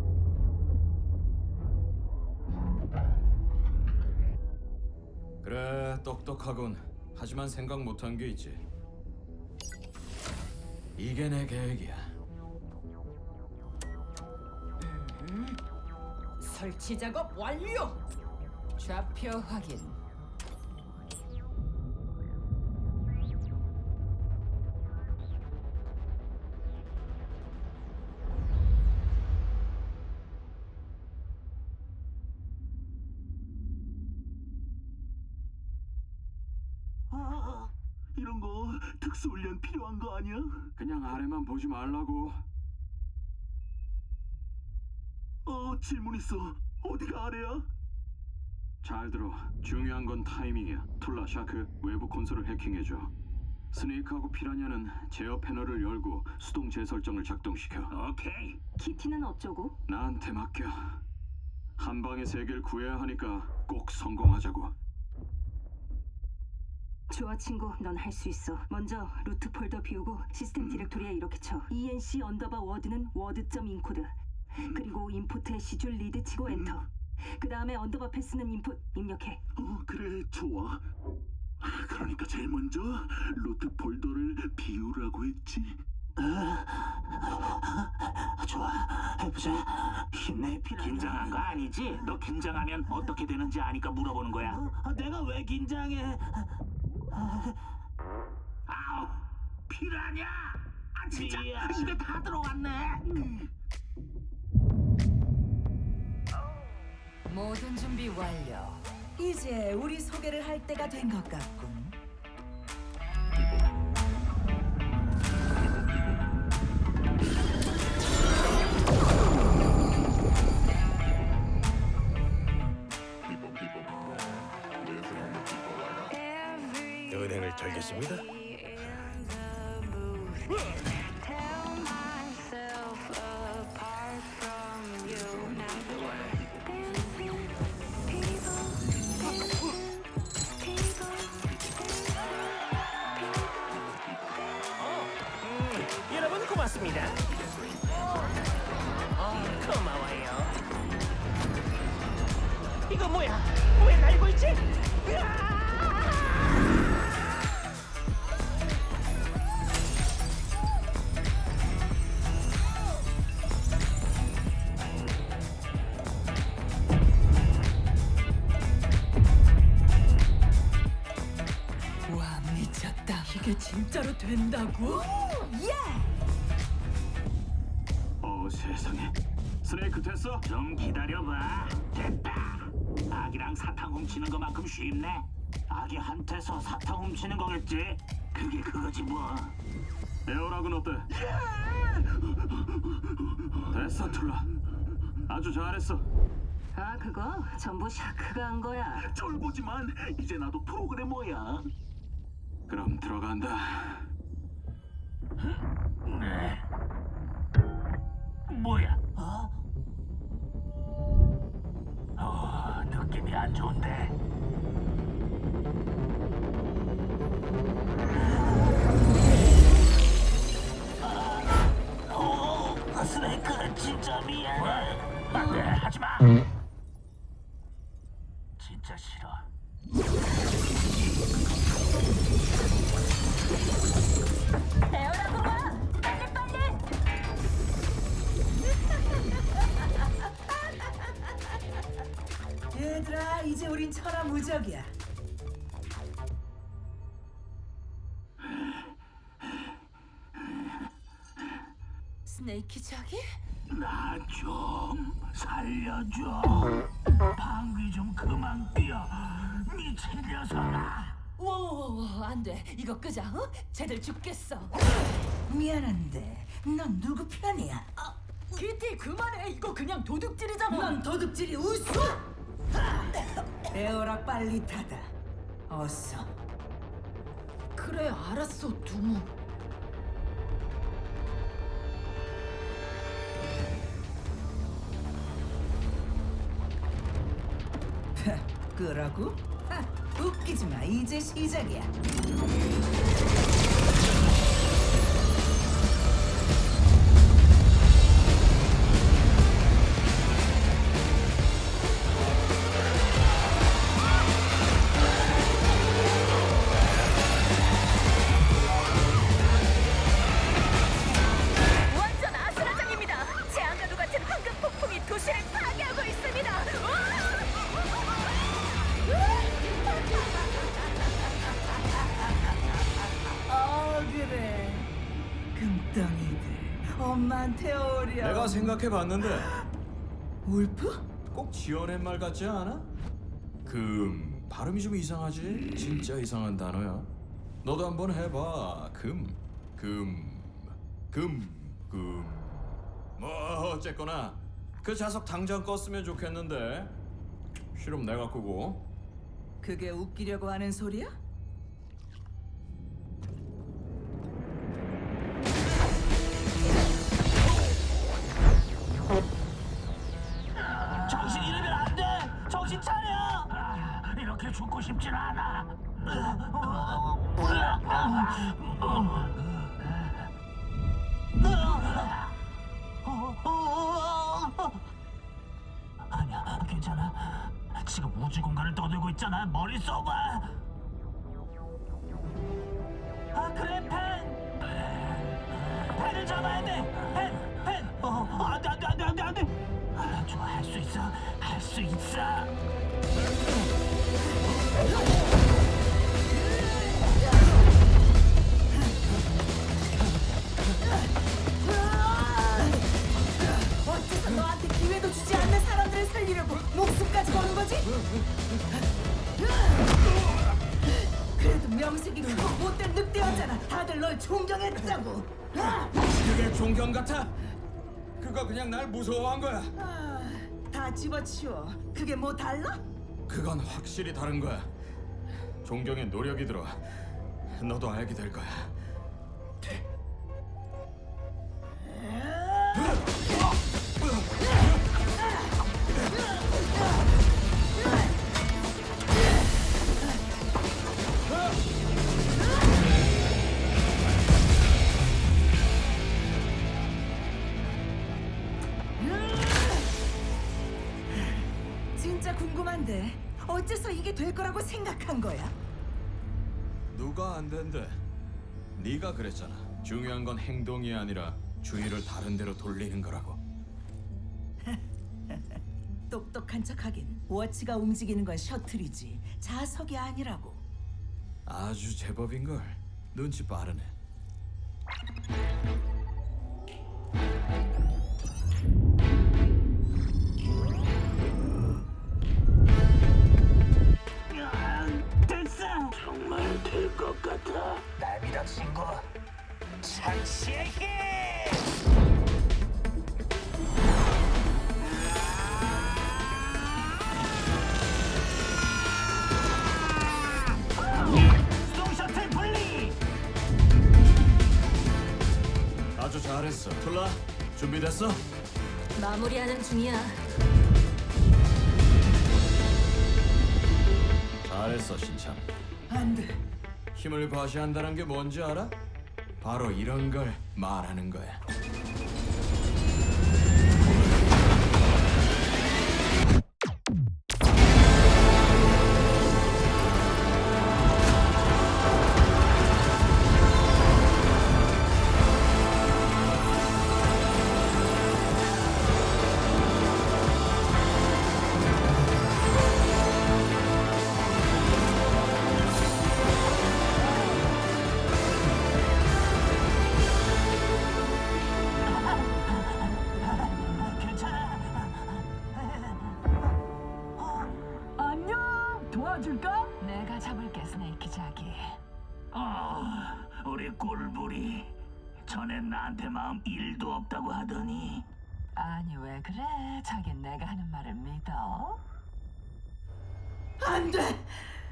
그래, 똑똑하군. 하지만 생각 못한 게 있지. 이게 내 계획이야. 설치 작업 완료. 좌표 확인. 이런 거 특수훈련 필요한 거 아니야? 그냥 아래만 보지 말라고. 질문 있어. 어디가 아래야? 잘 들어. 중요한 건 타이밍이야. 툴라, 샤크, 외부 콘솔을 해킹해줘. 스네이크하고 피라냐는 제어 패널을 열고 수동 재설정을 작동시켜. 오케이. 키티는 어쩌고? 나한테 맡겨. 한 방에 세계를 구해야 하니까 꼭 성공하자고. 좋아 친구, 넌 할 수 있어. 먼저 루트 폴더 비우고 시스템 디렉토리에 이렇게 쳐. enc_워드는 워드.인코드. 그리고 임포트에 시줄 리드 치고 엔터. 그 다음에 언더바 패스는 인풋 입력해. 그래, 좋아. 그러니까 제일 먼저 루트 폴더를 비우라고 했지. 좋아, 해보자. 힘내, 피라냐. 긴장한 거 아니지? 너 긴장하면 어떻게 되는지 아니까 물어보는 거야. 내가 왜 긴장해? 아우, 피라냐! 아, 진짜 입에 다 들어왔네. 모든 준비 완료. 이제 우리 소개를 할 때가 된 것 같군. 은행을 털겠습니다. 여러분 고맙습니다. 고마워요. 이거 뭐야? 왜 날고 있지? 와, 미쳤다. 이게 진짜로 된다고? 예! 세상에. 스네이크 됐어? 좀 기다려봐. 됐다. 아기랑 사탕 훔치는 것만큼 쉽네. 아기한테서 사탕 훔치는 거겠지? 그게 그거지 뭐. 에어락은 어때? 됐어, 툴라. 아주 잘했어. 아, 그거 전부 샤크가 한 거야. 쫄보지만 이제 나도 프로그래머야. 그럼 들어간다. 네. 뭐야? 느낌이 안 좋은데. 스네이크, 진짜 미안해. 안 돼, 하지 마. 진짜 싫어. 에어라고 와! 빨리! 얘들아, 이제 우린 천하무적이야. 스네이키 자기? 나 좀 살려줘. 방귀 좀 그만 뀌어. 미친 녀석아. 워워워, 안 돼. 이거 끄자. 어? 쟤들 죽겠어. 미안한데 넌 누구 편이야? 키티 그만해. 이거 그냥 도둑질이잖아. 넌 도둑질이 우스! 에어라 빨리 닫아. 어서. 그래, 알았어, 두목. 끄라고? 웃기지 마. 이제 시작이야. 완전 아수라장입니다. 재앙과도 같은 황금 폭풍이 도시를 파괴하고 있습니다. 그래. 금덩이들 엄마한테 오려. 내가 생각해봤는데 울프? 꼭 지어낸 말 같지 않아? 발음이 좀 이상하지? 진짜 이상한 단어야. 너도 한번 해봐. 뭐 어쨌거나 그 자석 당장 껐으면 좋겠는데. 싫으면 내가 끄고. 그게 웃기려고 하는 소리야? 정신 잃으면 안 돼. 정신 차려. 이렇게 죽고 싶진 않아. 아니야, 괜찮아. 지금 우주 공간을 떠들고 있잖아. 머리 써봐. 그래, 펜을 잡아야 돼. 펜. 안 돼. 좋아, 할 수 있어. 어째서 너한테 기회도 주지 않는 사람들을 살리려고 목숨까지 거는 거지? 그래도 명색이 크고 못된 늑대였잖아. 다들 널 존경했다고. 그게 존경 같아? 그거 그냥 날 무서워한 거야. 다 집어치워. 그게 뭐 달라? 그건 확실히 다른 거야. 존경에 노력이 들어. 너도 알게 될 거야. 진짜 궁금한데 어째서 이게 될 거라고 생각한 거야? 누가 안 된대? 네가 그랬잖아. 중요한 건 행동이 아니라 주의를 다른 데로 돌리는 거라고. 똑똑한 척하긴. 워치가 움직이는 건 셔틀이지 자석이 아니라고. 아주 제법인걸. 눈치 빠르네. 됐어. 정말 될 것 같아. 날 믿어, 친구. 참치의 힘. 수동 셔틀 분리. 아주 잘했어. 툴라, 준비됐어? 마무리하는 중이야. 잘했어, 신참. 안 돼. 힘을 과시한다는 게 뭔지 알아? 바로 이런 걸 말하는 거야. 내가 잡을게, 스네이키 자기. 우리 꿀불이 전엔 나한테 마음 1도 없다고 하더니. 아니 왜 그래? 자긴 내가 하는 말을 믿어? 안 돼!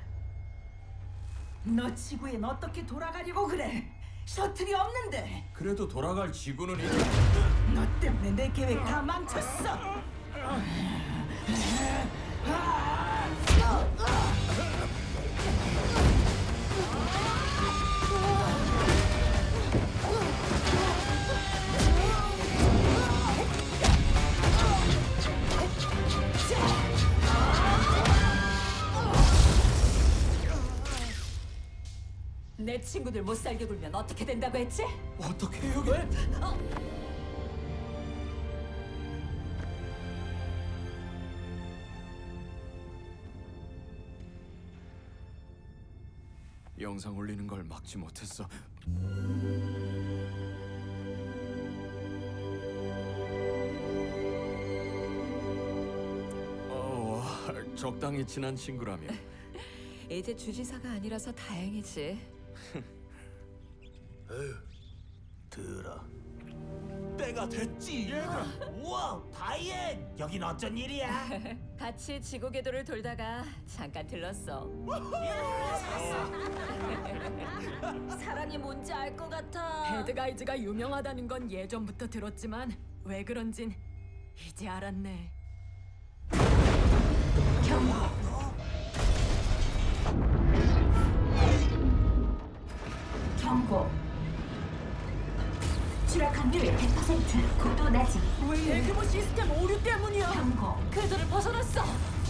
너 지구엔 어떻게 돌아가려고 그래? 셔틀이 없는데. 그래도 돌아갈 지구는 이제 너 때문에 내 계획 다 망쳤어. 내 친구들 못 살게 굴면 어떻게 된다고 했지? 어떻게 여기? 영상 올리는 걸 막지 못했어. 적당히 친한 친구라며. 이제 주지사가 아니라서 다행이지. 들어. 때가 됐지. 얘들아. 우와, 다이앤. 여긴 어쩐 일이야? 같이 지구 궤도를 돌다가 잠깐 들렀어. 사랑이 뭔지 알 것 같아. 배드가이즈가 유명하다는 건 예전부터 들었지만 왜 그런진 이제 알았네. 경고. 추락 확률 100%. 고도 낮음. 왜 대규모 시스템 오류 때문이야? 경고. 궤도를 벗어났어.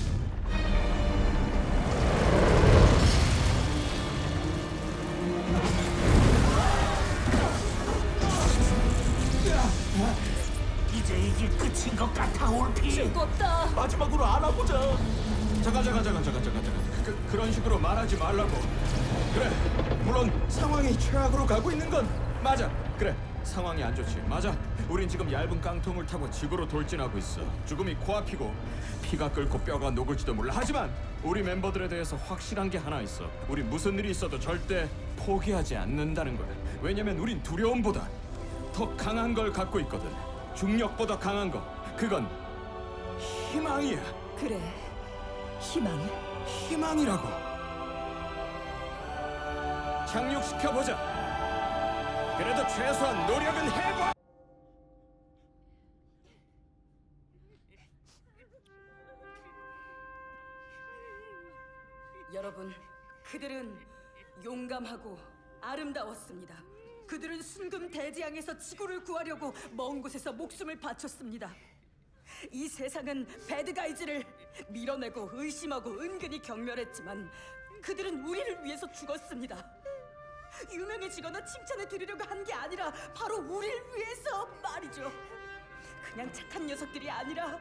이제 이게 끝인 것 같아, 올피. 죽었다. 마지막으로 알아보자. 잠깐. 그런 식으로 말하지 말라고. 그래, 물론 상황이 최악으로 가고 있는 건 맞아. 그래, 상황이 안 좋지. 맞아. 우린 지금 얇은 깡통을 타고 지구로 돌진하고 있어. 죽음이 코앞이고 피가 끓고 뼈가 녹을지도 몰라. 하지만 우리 멤버들에 대해서 확실한 게 하나 있어. 우린 무슨 일이 있어도 절대 포기하지 않는다는 거야. 왜냐면 우린 두려움보다 더 강한 걸 갖고 있거든. 중력보다 강한 거. 그건 희망이야. 그래, 희망이? 희망이라고. 착륙시켜보자. 그래도 최소한 노력은 해봐. 여러분, 그들은 용감하고 아름다웠습니다. 그들은 순금 대지양에서 지구를 구하려고 먼 곳에서 목숨을 바쳤습니다. 이 세상은 배드가이즈를 밀어내고 의심하고 은근히 경멸했지만 그들은 우리를 위해서 죽었습니다. 유명해지거나 칭찬을 들으려고 한 게 아니라 바로 우리를 위해서 말이죠. 그냥 착한 녀석들이 아니라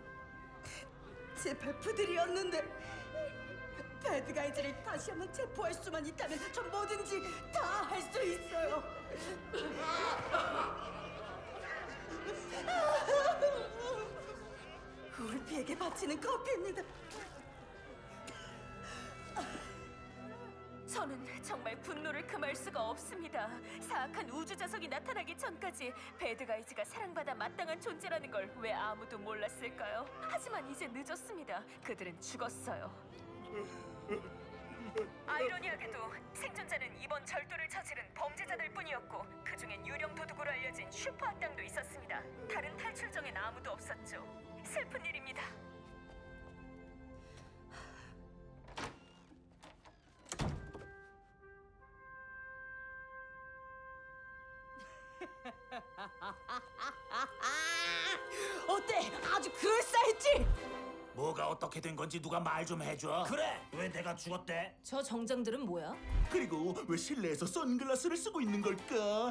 제 베프들이었는데 배드가이즈를 다시 한번 체포할 수만 있다면 전 뭐든지 다 할 수 있어요. 울피에게 바치는 커피입니다. 저는 정말 분노를 금할 수가 없습니다. 사악한 우주 자석이 나타나기 전까지 배드가이즈가 사랑받아 마땅한 존재라는 걸 왜 아무도 몰랐을까요? 하지만 이제 늦었습니다. 그들은 죽었어요. 아이러니하게도 생존자는 이번 절도를 저지른 범죄자들 뿐이었고 그 중엔 유령 도둑으로 알려진 슈퍼 악당도 있었습니다. 다른 탈출정엔 아무도 없었죠. 슬픈 일입니다. 어때? 아주 그럴싸했지? 뭐가 어떻게 된 건지 누가 말 좀 해줘. 그래, 왜 내가 죽었대? 저 정장들은 뭐야? 그리고 왜 실내에서 선글라스를 쓰고 있는 걸까?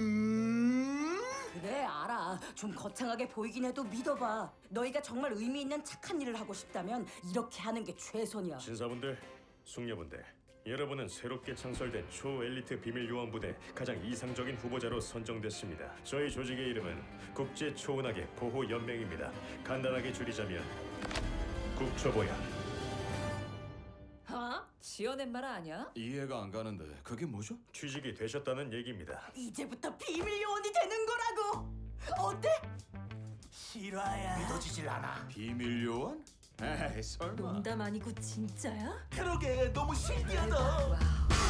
그래, 알아. 좀 거창하게 보이긴 해도 믿어봐. 너희가 정말 의미 있는 착한 일을 하고 싶다면 이렇게 하는 게 최선이야. 신사분들, 숙녀분들, 여러분은 새롭게 창설된 초엘리트 비밀 요원부대 가장 이상적인 후보자로 선정됐습니다. 저희 조직의 이름은 국제 초은하계 보호 연맹입니다. 간단하게 줄이자면 국초보야. 어? 지어낸 말 아니야? 이해가 안 가는데 그게 뭐죠? 취직이 되셨다는 얘기입니다. 이제부터 비밀 요원이 되는 거라고. 어때? 실화야. 믿어지질 않아. 비밀 요원? 에이 설마. 농담 아니고 진짜야? 그러게 너무 신기하다.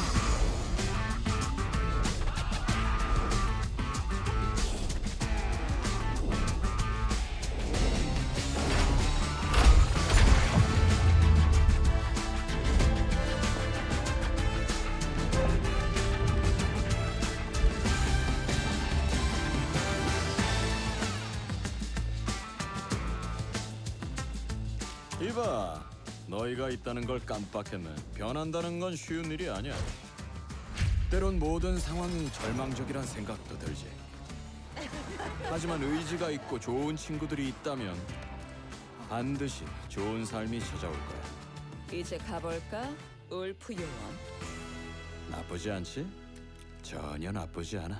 이봐, 너희가 있다는 걸 깜빡했네. 변한다는 건 쉬운 일이 아니야. 때론 모든 상황이 절망적이란 생각도 들지. 하지만 의지가 있고 좋은 친구들이 있다면 반드시 좋은 삶이 찾아올 거야. 이제 가볼까? 울프 요원. 나쁘지 않지? 전혀 나쁘지 않아.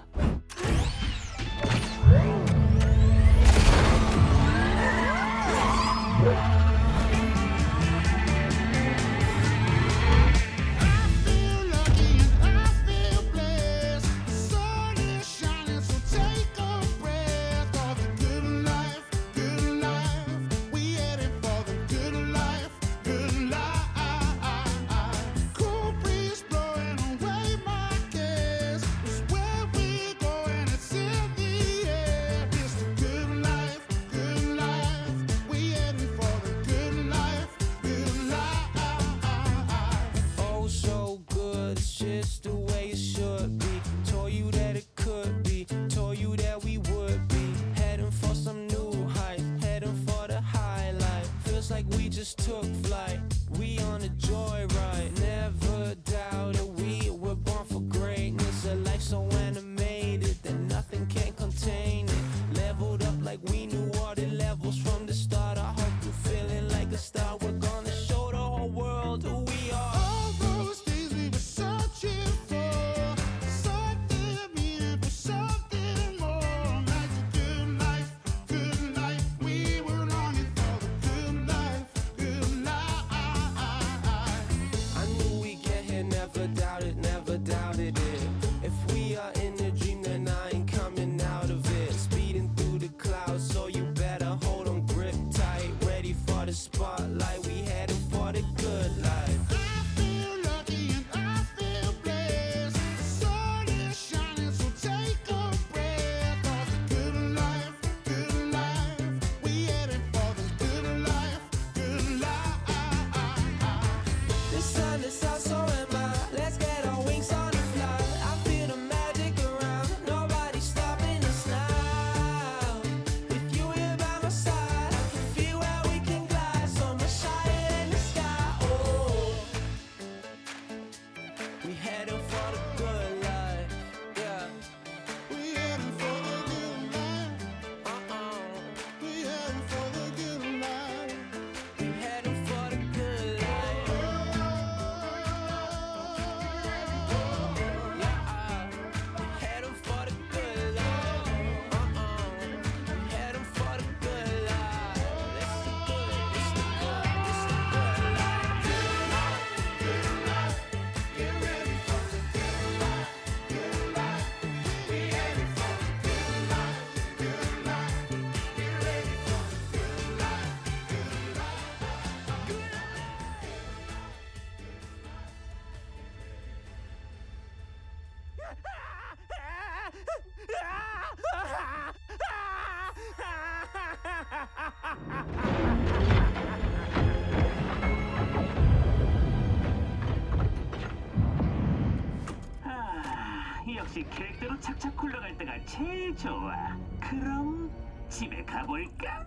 역시 계획대로 착착 굴러갈 때가 제일 좋아. 그럼 집에 가볼까?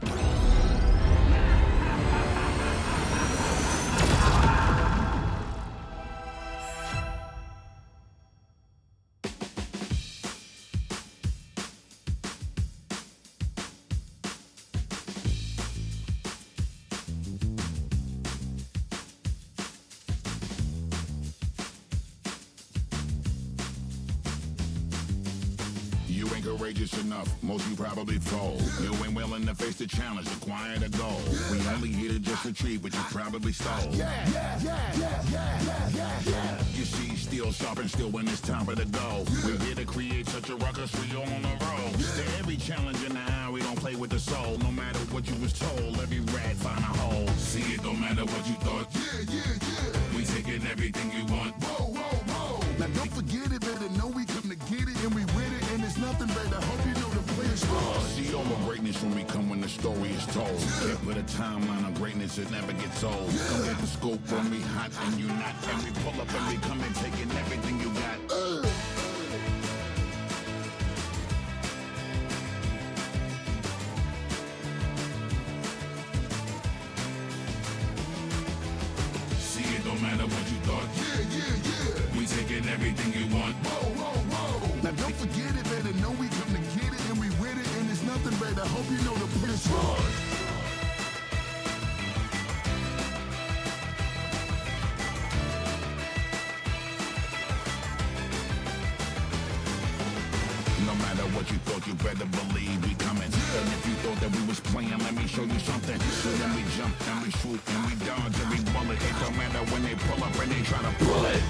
You ain't courageous enough. Most you probably fold. You ain't willing to face the challenge, acquire the goal. We only here to just retrieve what you probably stole. You see, still sharp and still when it's time for the go. We're here to create such a ruckus, we all on the road. To every challenge in the eye, we don't play with the soul. No matter what you was told, every rat find a hole. See, it don't matter what you thought. We taking everything you want. Now don't forget it, better know we come to get it and we with it, and it's nothing better. Hope you know the players score. See all the greatness when we come when the story is told. Can't put a timeline on greatness, it never gets old. Come get the scope when we hot and you not, and we pull up and we come and taking everything you got. See, it don't matter what you thought. We taking everything you want. Now don't forget it, better know we come to get it and we with it, and it's nothing better. Hope you know the players score. No matter what you thought, you better believe we coming. And if you thought that we was playing, let me show you something. So then we jump and we swoop and we dodge every bullet. It don't matter when they pull up and they try to pull it.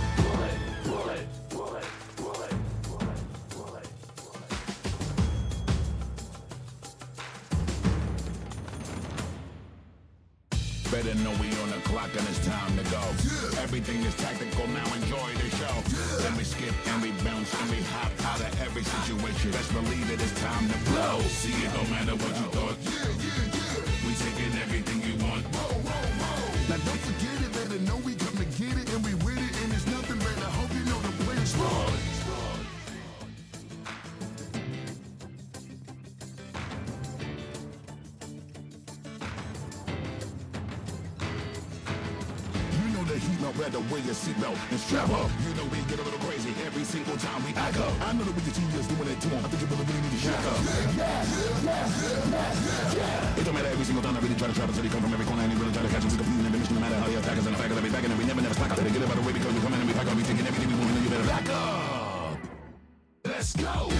Better know we on the clock and it's time to go. Everything is tactical, now enjoy the show. Then we skip and we bounce and we hop out of every situation. Best believe it, it's time to blow. See, it don't matter what you thought. We taking everything you want. Now don't forget it, better know we come to get it and we with it, and it's nothing better. Hope you know the players score. Heat up, better wear your seatbelt and strap up. You know we get a little crazy every single time we act up. I know that we can see us doing that too. I think you really need to shack up. It don't matter every single time I really try to travel, so they come from every corner and they really try to catch us. We compete in the mission, no matter how they attack us. And the fact that we back and we never slack up. They get it by the way because we come in and we pack up. We taking everything we want, and you better back up. Let's go.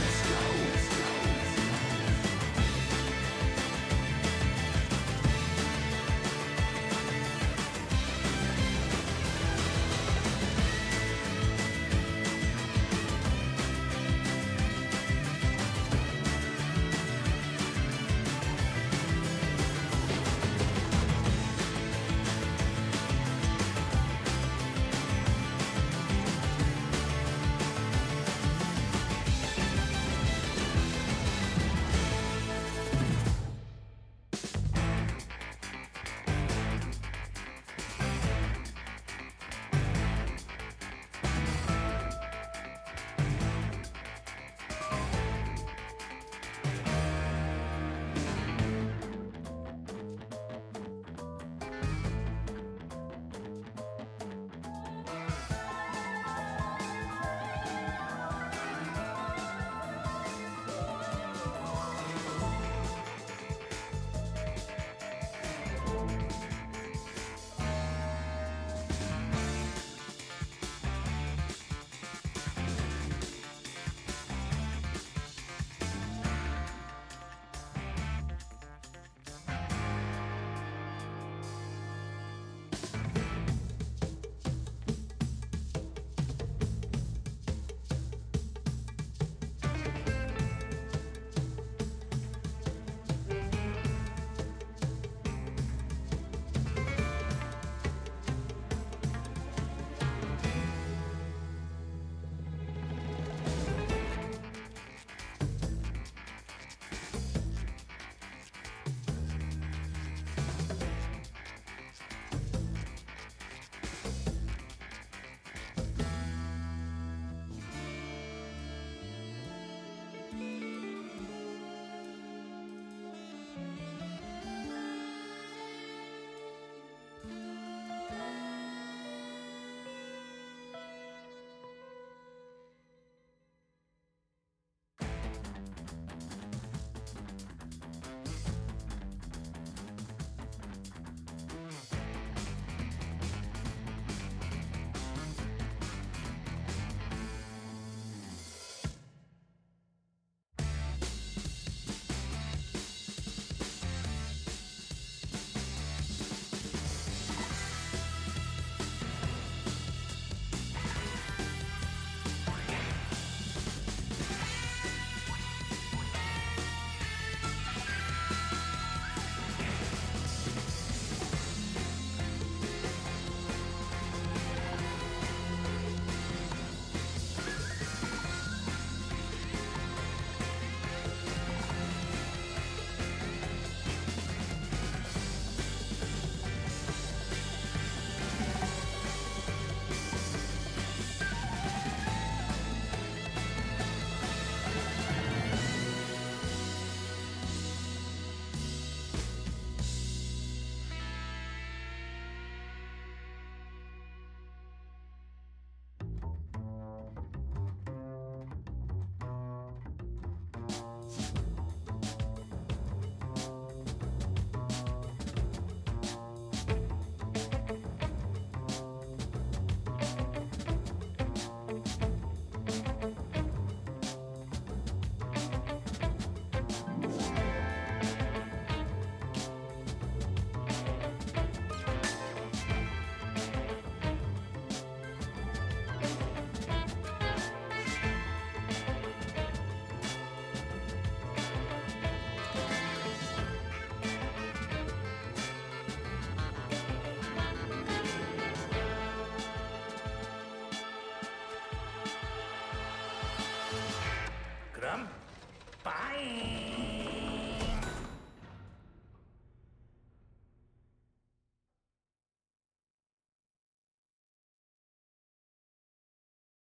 그럼 빠이.